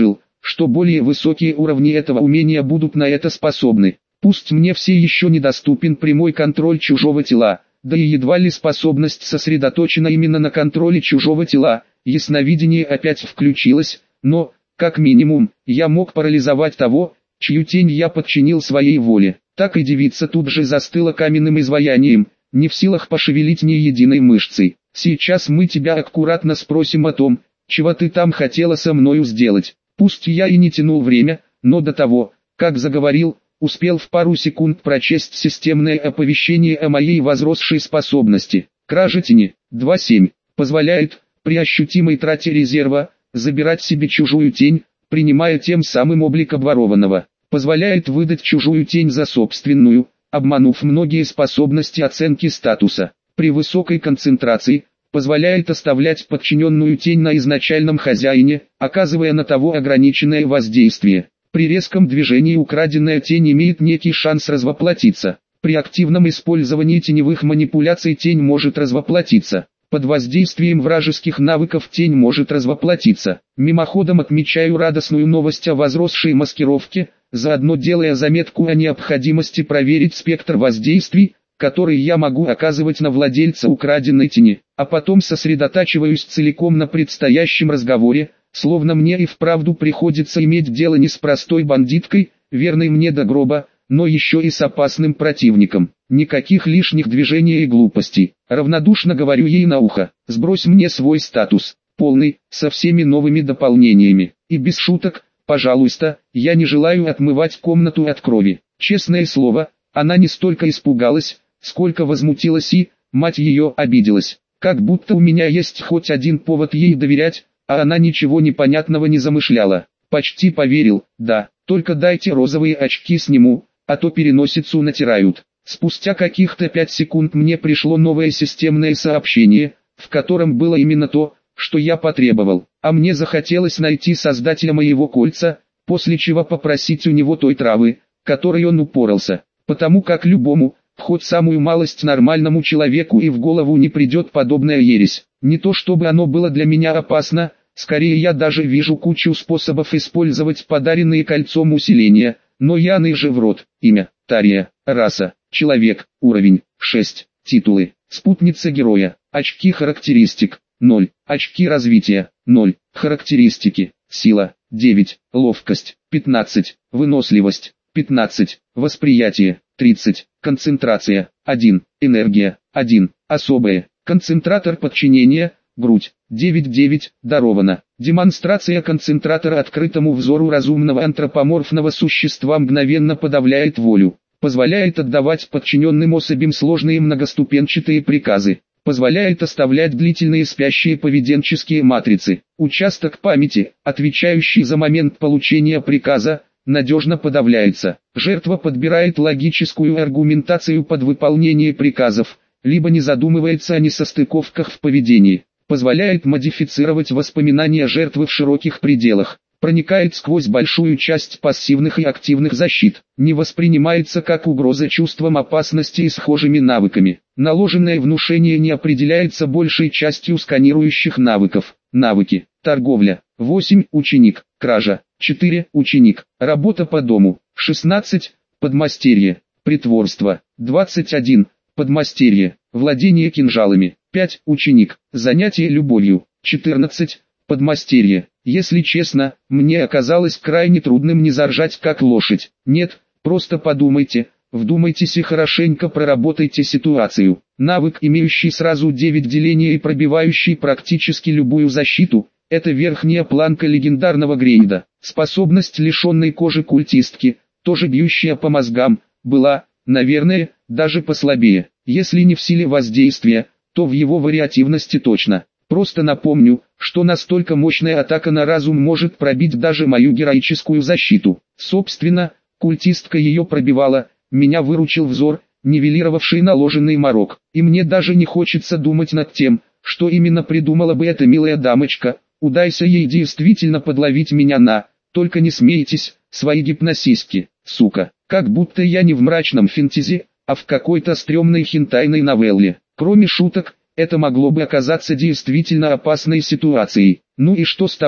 что более высокие уровни этого умения будут на это способны. Пусть мне все еще недоступен прямой контроль чужого тела, да и едва ли способность сосредоточена именно на контроле чужого тела, ясновидение опять включилось, но, как минимум, я мог парализовать того, чью тень я подчинил своей воле. Так и девица тут же застыла каменным изваянием, не в силах пошевелить ни единой мышцей. «Сейчас мы тебя аккуратно спросим о том, чего ты там хотела со мною сделать». Пусть я и не тянул время, но до того, как заговорил, успел в пару секунд прочесть системное оповещение о моей возросшей способности. Кража тени два семь позволяет, при ощутимой трате резерва, забирать себе чужую тень, принимая тем самым облик обворованного. Позволяет выдать чужую тень за собственную, обманув многие способности оценки статуса. При высокой концентрации, позволяет оставлять подчиненную тень на изначальном хозяине, оказывая на того ограниченное воздействие. При резком движении украденная тень имеет некий шанс развоплотиться. При активном использовании теневых манипуляций тень может развоплотиться. Под воздействием вражеских навыков тень может развоплотиться. Мимоходом отмечаю радостную новость о возросшей маскировке, заодно делая заметку о необходимости проверить спектр воздействий, который я могу оказывать на владельца украденной тени, а потом сосредотачиваюсь целиком на предстоящем разговоре, словно мне и вправду приходится иметь дело не с простой бандиткой, верной мне до гроба, но еще и с опасным противником. Никаких лишних движений и глупостей. Равнодушно говорю ей на ухо: сбрось мне свой статус, полный, со всеми новыми дополнениями. И без шуток, пожалуйста, я не желаю отмывать комнату от крови. Честное слово, она не столько испугалась, сколько возмутилась и, мать ее, обиделась. Как будто у меня есть хоть один повод ей доверять, а она ничего непонятного не замышляла. Почти поверил: да, только дайте розовые очки сниму, а то переносицу натирают. Спустя каких-то пять секунд мне пришло новое системное сообщение, в котором было именно то, что я потребовал. А мне захотелось найти создателя моего кольца, после чего попросить у него той травы, которой он упоролся. Потому как любому, хоть самую малость нормальному человеку и в голову не придет подобная ересь. Не то чтобы оно было для меня опасно, скорее я даже вижу кучу способов использовать подаренные кольцом усиления, но я ныже в рот. Имя: Тария, раса: человек, уровень шесть, титулы: спутница героя, очки характеристик ноль, очки развития ноль, характеристики: сила девять, ловкость пятнадцать, выносливость пятнадцать, восприятие тридцать, концентрация один, энергия один, особое, концентратор подчинения, грудь девять девять, даровано. Демонстрация концентратора открытому взору разумного антропоморфного существа мгновенно подавляет волю, позволяет отдавать подчиненным особям сложные многоступенчатые приказы, позволяет оставлять длительные спящие поведенческие матрицы. Участок памяти, отвечающий за момент получения приказа, надежно подавляется. Жертва подбирает логическую аргументацию под выполнение приказов, либо не задумывается о несостыковках в поведении. Позволяет модифицировать воспоминания жертвы в широких пределах. Проникает сквозь большую часть пассивных и активных защит. Не воспринимается как угроза чувством опасности и схожими навыками. Наложенное внушение не определяется большей частью сканирующих навыков. Навыки: торговля восемь, ученик; кража четыре, ученик; работа по дому шестнадцать, подмастерье; притворство двадцать один, подмастерье; владение кинжалами пять, ученик; занятие любовью четырнадцать, подмастерье. Если честно, мне оказалось крайне трудным не заржать как лошадь. Нет, просто подумайте, вдумайтесь и хорошенько проработайте ситуацию. Навык, имеющий сразу девять деления и пробивающий практически любую защиту, это верхняя планка легендарного грейда. Способность лишенной кожи культистки, тоже бьющая по мозгам, была, наверное, даже послабее. Если не в силе воздействия, то в его вариативности точно. Просто напомню, что настолько мощная атака на разум может пробить даже мою героическую защиту. Собственно, культистка ее пробивала, меня выручил взор, нивелировавший наложенный морок. И мне даже не хочется думать над тем, что именно придумала бы эта милая дамочка. Удайся ей действительно подловить меня на... Только не смейтесь, свои гипносиськи, сука. Как будто я не в мрачном фэнтези, а в какой-то стрёмной хентайной новелле. Кроме шуток, это могло бы оказаться действительно опасной ситуацией. Ну и что с того,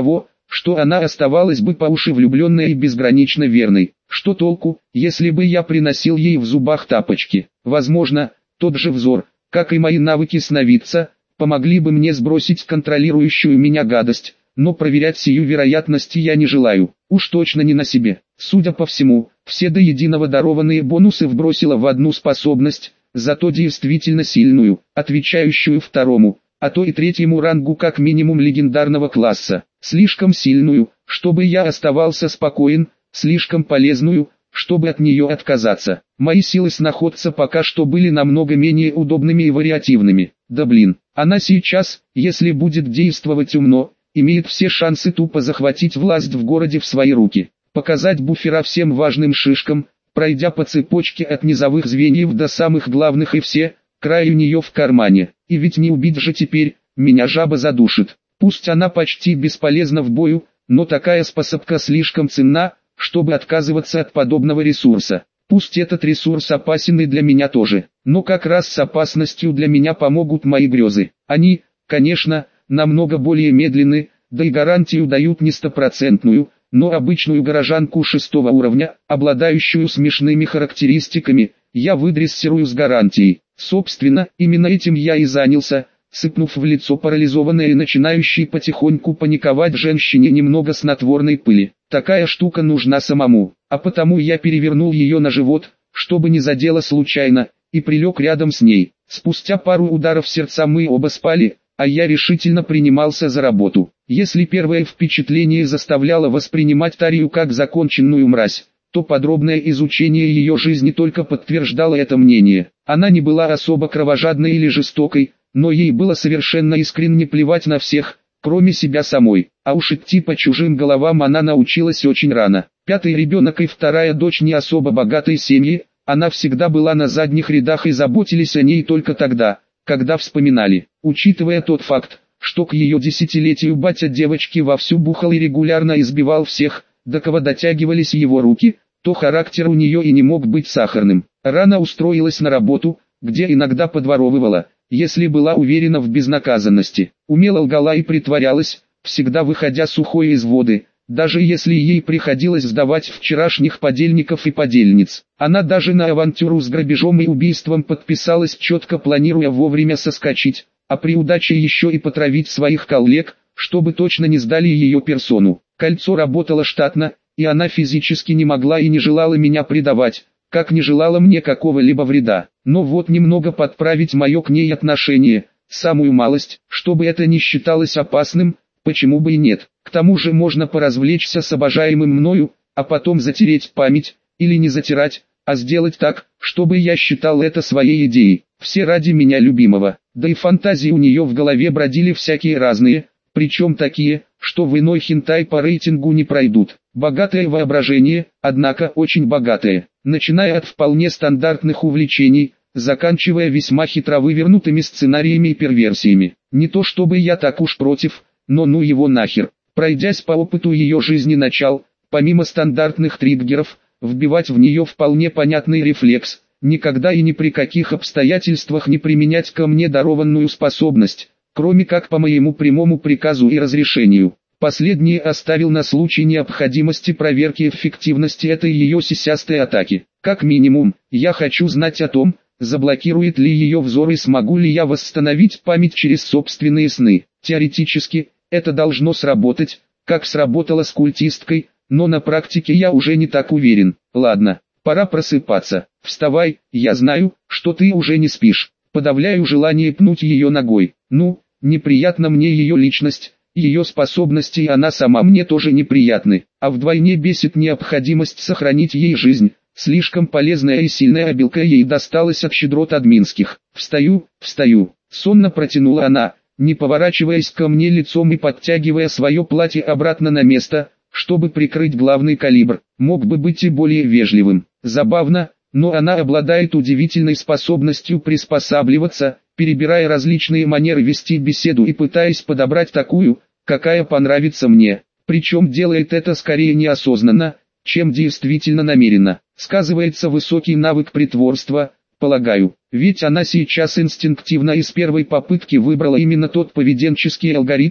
что она оставалась бы по уши влюбленной и безгранично верной. Что толку, если бы я приносил ей в зубах тапочки? Возможно, тот же взор, как и мои навыки сновидца, помогли бы мне сбросить контролирующую меня гадость, но проверять сию вероятность я не желаю, уж точно не на себе. Судя по всему, все до единого дарованные бонусы вбросила в одну способность, зато действительно сильную, отвечающую второму, а то и третьему рангу как минимум легендарного класса. Слишком сильную, чтобы я оставался спокоен, слишком полезную, чтобы от нее отказаться. Мои силы сноходца пока что были намного менее удобными и вариативными. Да блин, она сейчас, если будет действовать умно, имеет все шансы тупо захватить власть в городе в свои руки. Показать буфера всем важным шишкам, пройдя по цепочке от низовых звеньев до самых главных и все, край у нее в кармане. И ведь не убить же теперь, меня жаба задушит. Пусть она почти бесполезна в бою, но такая способка слишком ценна, чтобы отказываться от подобного ресурса. Пусть этот ресурс опасен и для меня тоже, но как раз с опасностью для меня помогут мои грезы. Они, конечно, намного более медленны, да и гарантию дают не стопроцентную, но обычную горожанку шестого уровня, обладающую смешными характеристиками, я выдрессирую с гарантией. Собственно, именно этим я и занялся, сыпнув в лицо парализованной и начинающей потихоньку паниковать женщине немного снотворной пыли. Такая штука нужна самому, а потому я перевернул ее на живот, чтобы не задело случайно, и прилег рядом с ней. Спустя пару ударов сердца мы оба спали, а я решительно принимался за работу. Если первое впечатление заставляло воспринимать Тарию как законченную мразь, то подробное изучение ее жизни только подтверждало это мнение. Она не была особо кровожадной или жестокой, но ей было совершенно искренне плевать на всех, кроме себя самой, а уж идти по чужим головам она научилась очень рано. Пятый ребенок и вторая дочь не особо богатой семьи, она всегда была на задних рядах и заботились о ней только тогда, когда вспоминали. Учитывая тот факт, что к ее десятилетию батя девочки вовсю бухал и регулярно избивал всех, до кого дотягивались его руки, то характер у нее и не мог быть сахарным. Рано устроилась на работу, где иногда подворовывала, если была уверена в безнаказанности. Умело лгала и притворялась, всегда выходя сухой из воды, даже если ей приходилось сдавать вчерашних подельников и подельниц. Она даже на авантюру с грабежом и убийством подписалась, четко планируя вовремя соскочить, а при удаче еще и потравить своих коллег, чтобы точно не сдали ее персону. Кольцо работало штатно, и она физически не могла и не желала меня предавать, как не желала мне какого-либо вреда. Но вот немного подправить мое к ней отношение, самую малость, чтобы это не считалось опасным, почему бы и нет. К тому же можно поразвлечься с обожаемым мною, а потом затереть память, или не затирать, а сделать так, чтобы я считал это своей идеей. Все ради меня любимого. Да и фантазии у нее в голове бродили всякие разные, причем такие, что в иной хентай по рейтингу не пройдут. Богатое воображение, однако очень богатое, начиная от вполне стандартных увлечений, заканчивая весьма хитро вывернутыми сценариями и перверсиями. Не то чтобы я так уж против, но ну его нахер. Пройдясь по опыту ее жизни начал, помимо стандартных триггеров, вбивать в нее вполне понятный рефлекс, никогда и ни при каких обстоятельствах не применять ко мне дарованную способность, кроме как по моему прямому приказу и разрешению. Последнее оставил на случай необходимости проверки эффективности этой ее сисястой атаки. Как минимум, я хочу знать о том, заблокирует ли ее взор и смогу ли я восстановить память через собственные сны. Теоретически, это должно сработать, как сработало с культисткой, но на практике я уже не так уверен. Ладно, пора просыпаться. Вставай, я знаю, что ты уже не спишь. Подавляю желание пнуть ее ногой. Ну, неприятна мне ее личность, ее способности, и она сама мне тоже неприятны. А вдвойне бесит необходимость сохранить ей жизнь. Слишком полезная и сильная обилка ей досталась от щедрот админских. Встаю, встаю. Сонно протянула она, не поворачиваясь ко мне лицом и подтягивая свое платье обратно на место, чтобы прикрыть главный калибр. Мог бы быть и более вежливым. Забавно, но она обладает удивительной способностью приспосабливаться, перебирая различные манеры вести беседу и пытаясь подобрать такую, какая понравится мне. Причем делает это скорее неосознанно, чем действительно намеренно. Сказывается высокий навык притворства, полагаю, ведь она сейчас инстинктивно и с первой попытки выбрала именно тот поведенческий алгоритм,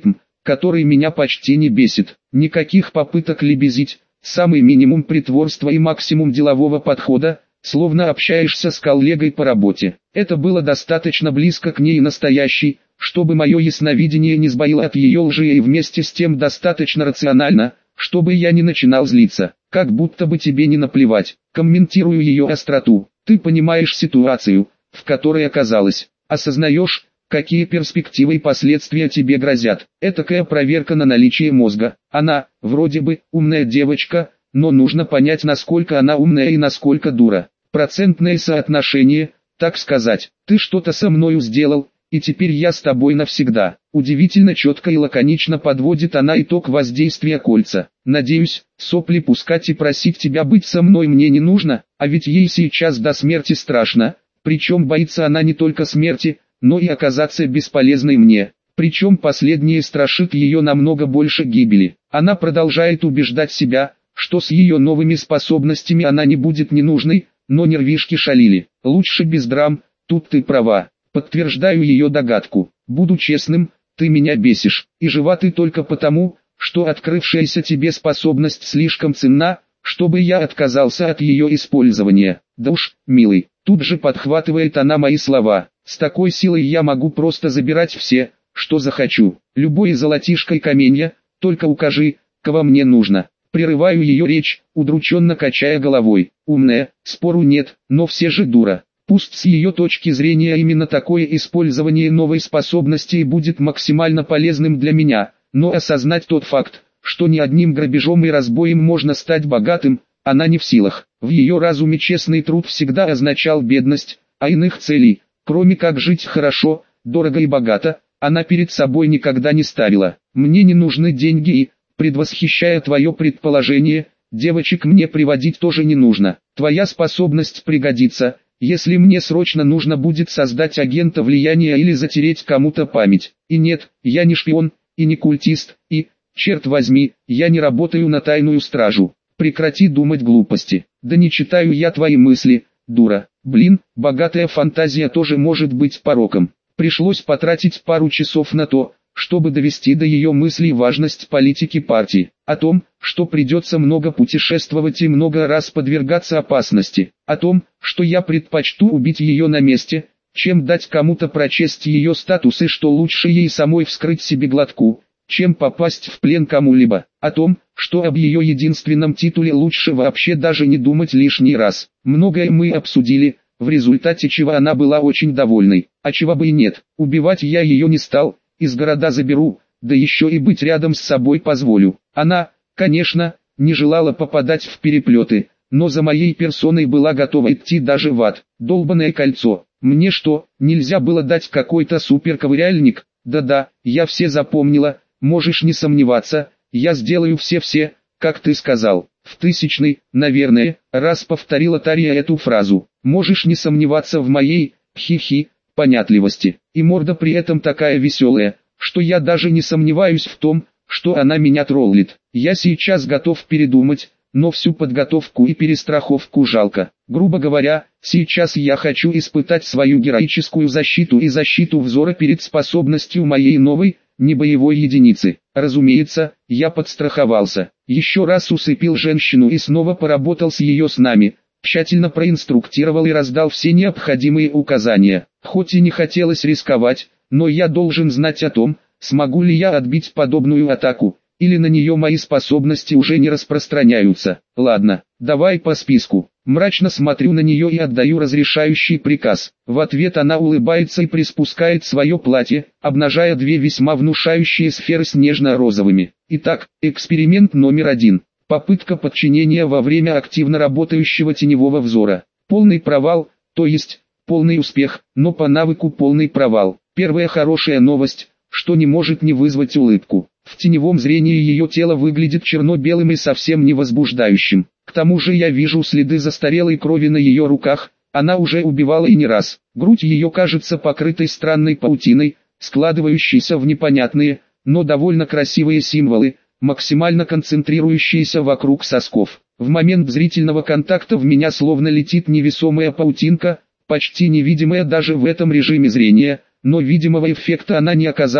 который меня почти не бесит. Никаких попыток лебезить, самый минимум притворства и максимум делового подхода, словно общаешься с коллегой по работе. Это было достаточно близко к ней настоящей, чтобы мое ясновидение не сбоило от ее лжи, и вместе с тем достаточно рационально, чтобы я не начинал злиться. Как будто бы тебе не наплевать. Комментирую ее остроту. Ты понимаешь ситуацию, в которой оказалась. Осознаешь, какие перспективы и последствия тебе грозят. Этакая проверка на наличие мозга. Она, вроде бы, умная девочка, но нужно понять, насколько она умная и насколько дура. Процентное соотношение, так сказать. Ты что-то со мною сделал, и теперь я с тобой навсегда. Удивительно четко и лаконично подводит она итог воздействия кольца. Надеюсь, сопли пускать и просить тебя быть со мной мне не нужно, а ведь ей сейчас до смерти страшно, причем боится она не только смерти, но и оказаться бесполезной мне. Причем последнее страшит ее намного больше гибели. Она продолжает убеждать себя, что с ее новыми способностями она не будет ненужной, но нервишки шалили. Лучше без драм, тут ты права. Подтверждаю ее догадку. Буду честным, ты меня бесишь. И жива ты только потому, что открывшаяся тебе способность слишком ценна, чтобы я отказался от ее использования. Да уж, милый, тут же подхватывает она мои слова. С такой силой я могу просто забирать все, что захочу. Любое золотишко и каменья, только укажи, кого мне нужно. Прерываю ее речь, удрученно качая головой. Умная, спору нет, но все же дура. Пусть с ее точки зрения именно такое использование новой способности и будет максимально полезным для меня, но осознать тот факт, что ни одним грабежом и разбоем можно стать богатым, она не в силах. В ее разуме честный труд всегда означал бедность, а иных целей, кроме как жить хорошо, дорого и богато, она перед собой никогда не ставила. Мне не нужны деньги и, предвосхищая твое предположение, девочек мне приводить тоже не нужно. Твоя способность пригодится, если мне срочно нужно будет создать агента влияния или затереть кому-то память. И нет, я не шпион, и не культист, и, черт возьми, я не работаю на тайную стражу. Прекрати думать глупости. Да не читаю я твои мысли, дура. Блин, богатая фантазия тоже может быть пороком. Пришлось потратить пару часов на то, чтобы довести до ее мыслей важность политики партии, о том, что придется много путешествовать и много раз подвергаться опасности, о том, что я предпочту убить ее на месте, чем дать кому-то прочесть ее статус, и что лучше ей самой вскрыть себе глотку, чем попасть в плен кому-либо, о том, что об ее единственном титуле лучше вообще даже не думать лишний раз. Многое мы обсудили, в результате чего она была очень довольной, а чего бы и нет. Убивать я ее не стал, из города заберу, да еще и быть рядом с собой позволю. Она, конечно, не желала попадать в переплеты, но за моей персоной была готова идти даже в ад. Долбаное кольцо. Мне что, нельзя было дать какой-то суперковыряльник? Да-да, я все запомнила, можешь не сомневаться, я сделаю все-все, как ты сказал. В тысячный, наверное, раз повторила Тария эту фразу. Можешь не сомневаться в моей, хи-хи, понятливости. И морда при этом такая веселая, что я даже не сомневаюсь в том, что она меня троллит. Я сейчас готов передумать, но всю подготовку и перестраховку жалко. Грубо говоря, сейчас я хочу испытать свою героическую защиту и защиту взора перед способностью моей новой, небоевой единицы. Разумеется, я подстраховался. Еще раз усыпил женщину и снова поработал с ее снами. Тщательно проинструктировал и раздал все необходимые указания. Хоть и не хотелось рисковать, но я должен знать о том, смогу ли я отбить подобную атаку, или на нее мои способности уже не распространяются. Ладно, давай по списку. Мрачно смотрю на нее и отдаю разрешающий приказ. В ответ она улыбается и приспускает свое платье, обнажая две весьма внушающие сферы с нежно-розовыми. Итак, эксперимент номер один. Попытка подчинения во время активно работающего теневого взора. Полный провал, то есть, полный успех, но по навыку полный провал. Первая хорошая новость, что не может не вызвать улыбку. В теневом зрении ее тело выглядит черно-белым и совсем не возбуждающим. К тому же я вижу следы застарелой крови на ее руках, она уже убивала и не раз. Грудь ее кажется покрытой странной паутиной, складывающейся в непонятные, но довольно красивые символы, максимально концентрирующиеся вокруг сосков. В момент зрительного контакта в меня словно летит невесомая паутинка, почти невидимая даже в этом режиме зрения, но видимого эффекта она не оказала,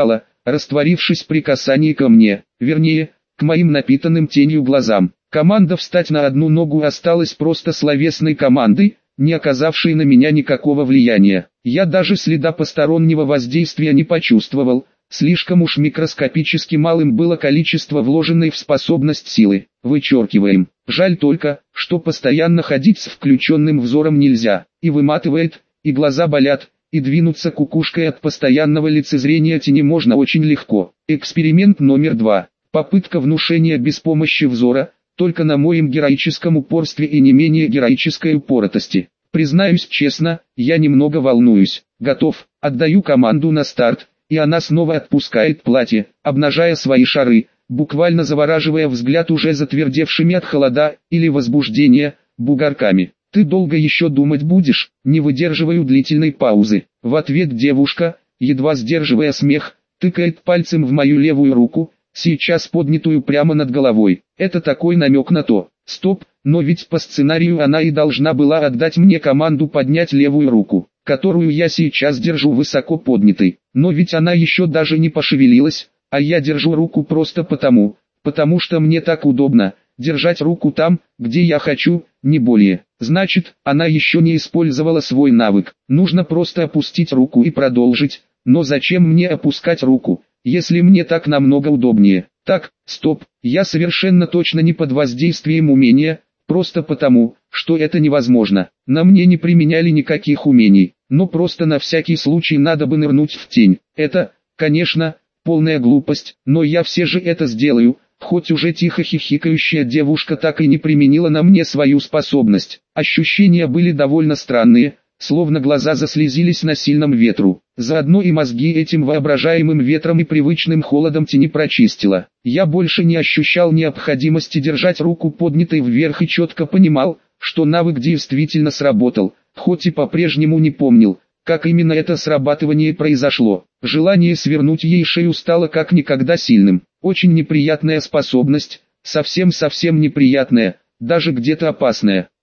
растворившись при касании ко мне, вернее, к моим напитанным тенью глазам. Команда встать на одну ногу осталась просто словесной командой, не оказавшей на меня никакого влияния. Я даже следа постороннего воздействия не почувствовал, слишком уж микроскопически малым было количество вложенной в способность силы. Вычеркиваем. Жаль только, что постоянно ходить с включенным взором нельзя, и выматывает, и глаза болят, и двинуться кукушкой от постоянного лицезрения тени можно очень легко. Эксперимент номер два. Попытка внушения без помощи взора, только на моем героическом упорстве и не менее героической упоротости. Признаюсь честно, я немного волнуюсь. Готов, отдаю команду на старт, и она снова отпускает платье, обнажая свои шары, буквально завораживая взгляд уже затвердевшими от холода или возбуждения бугорками. «Ты долго еще думать будешь?» Не выдерживаю длительной паузы. В ответ девушка, едва сдерживая смех, тыкает пальцем в мою левую руку, сейчас поднятую прямо над головой. Это такой намек на то. Стоп, но ведь по сценарию она и должна была отдать мне команду поднять левую руку, которую я сейчас держу высоко поднятой. Но ведь она еще даже не пошевелилась, а я держу руку просто потому, потому что мне так удобно, держать руку там, где я хочу, не более. Значит, она еще не использовала свой навык. Нужно просто опустить руку и продолжить. Но зачем мне опускать руку, если мне так намного удобнее? Так, стоп, я совершенно точно не под воздействием умения, просто потому, что это невозможно. На мне не применяли никаких умений, но просто на всякий случай надо бы нырнуть в тень. Это, конечно, полная глупость, но я все же это сделаю, хоть уже тихо хихикающая девушка так и не применила на мне свою способность. Ощущения были довольно странные, словно глаза заслезились на сильном ветру. Заодно и мозги этим воображаемым ветром и привычным холодом тени прочистила. Я больше не ощущал необходимости держать руку поднятой вверх и четко понимал, что навык действительно сработал, хоть и по-прежнему не помнил, как именно это срабатывание произошло. Желание свернуть ей шею стало как никогда сильным. Очень неприятная способность, совсем-совсем неприятная, даже где-то опасная.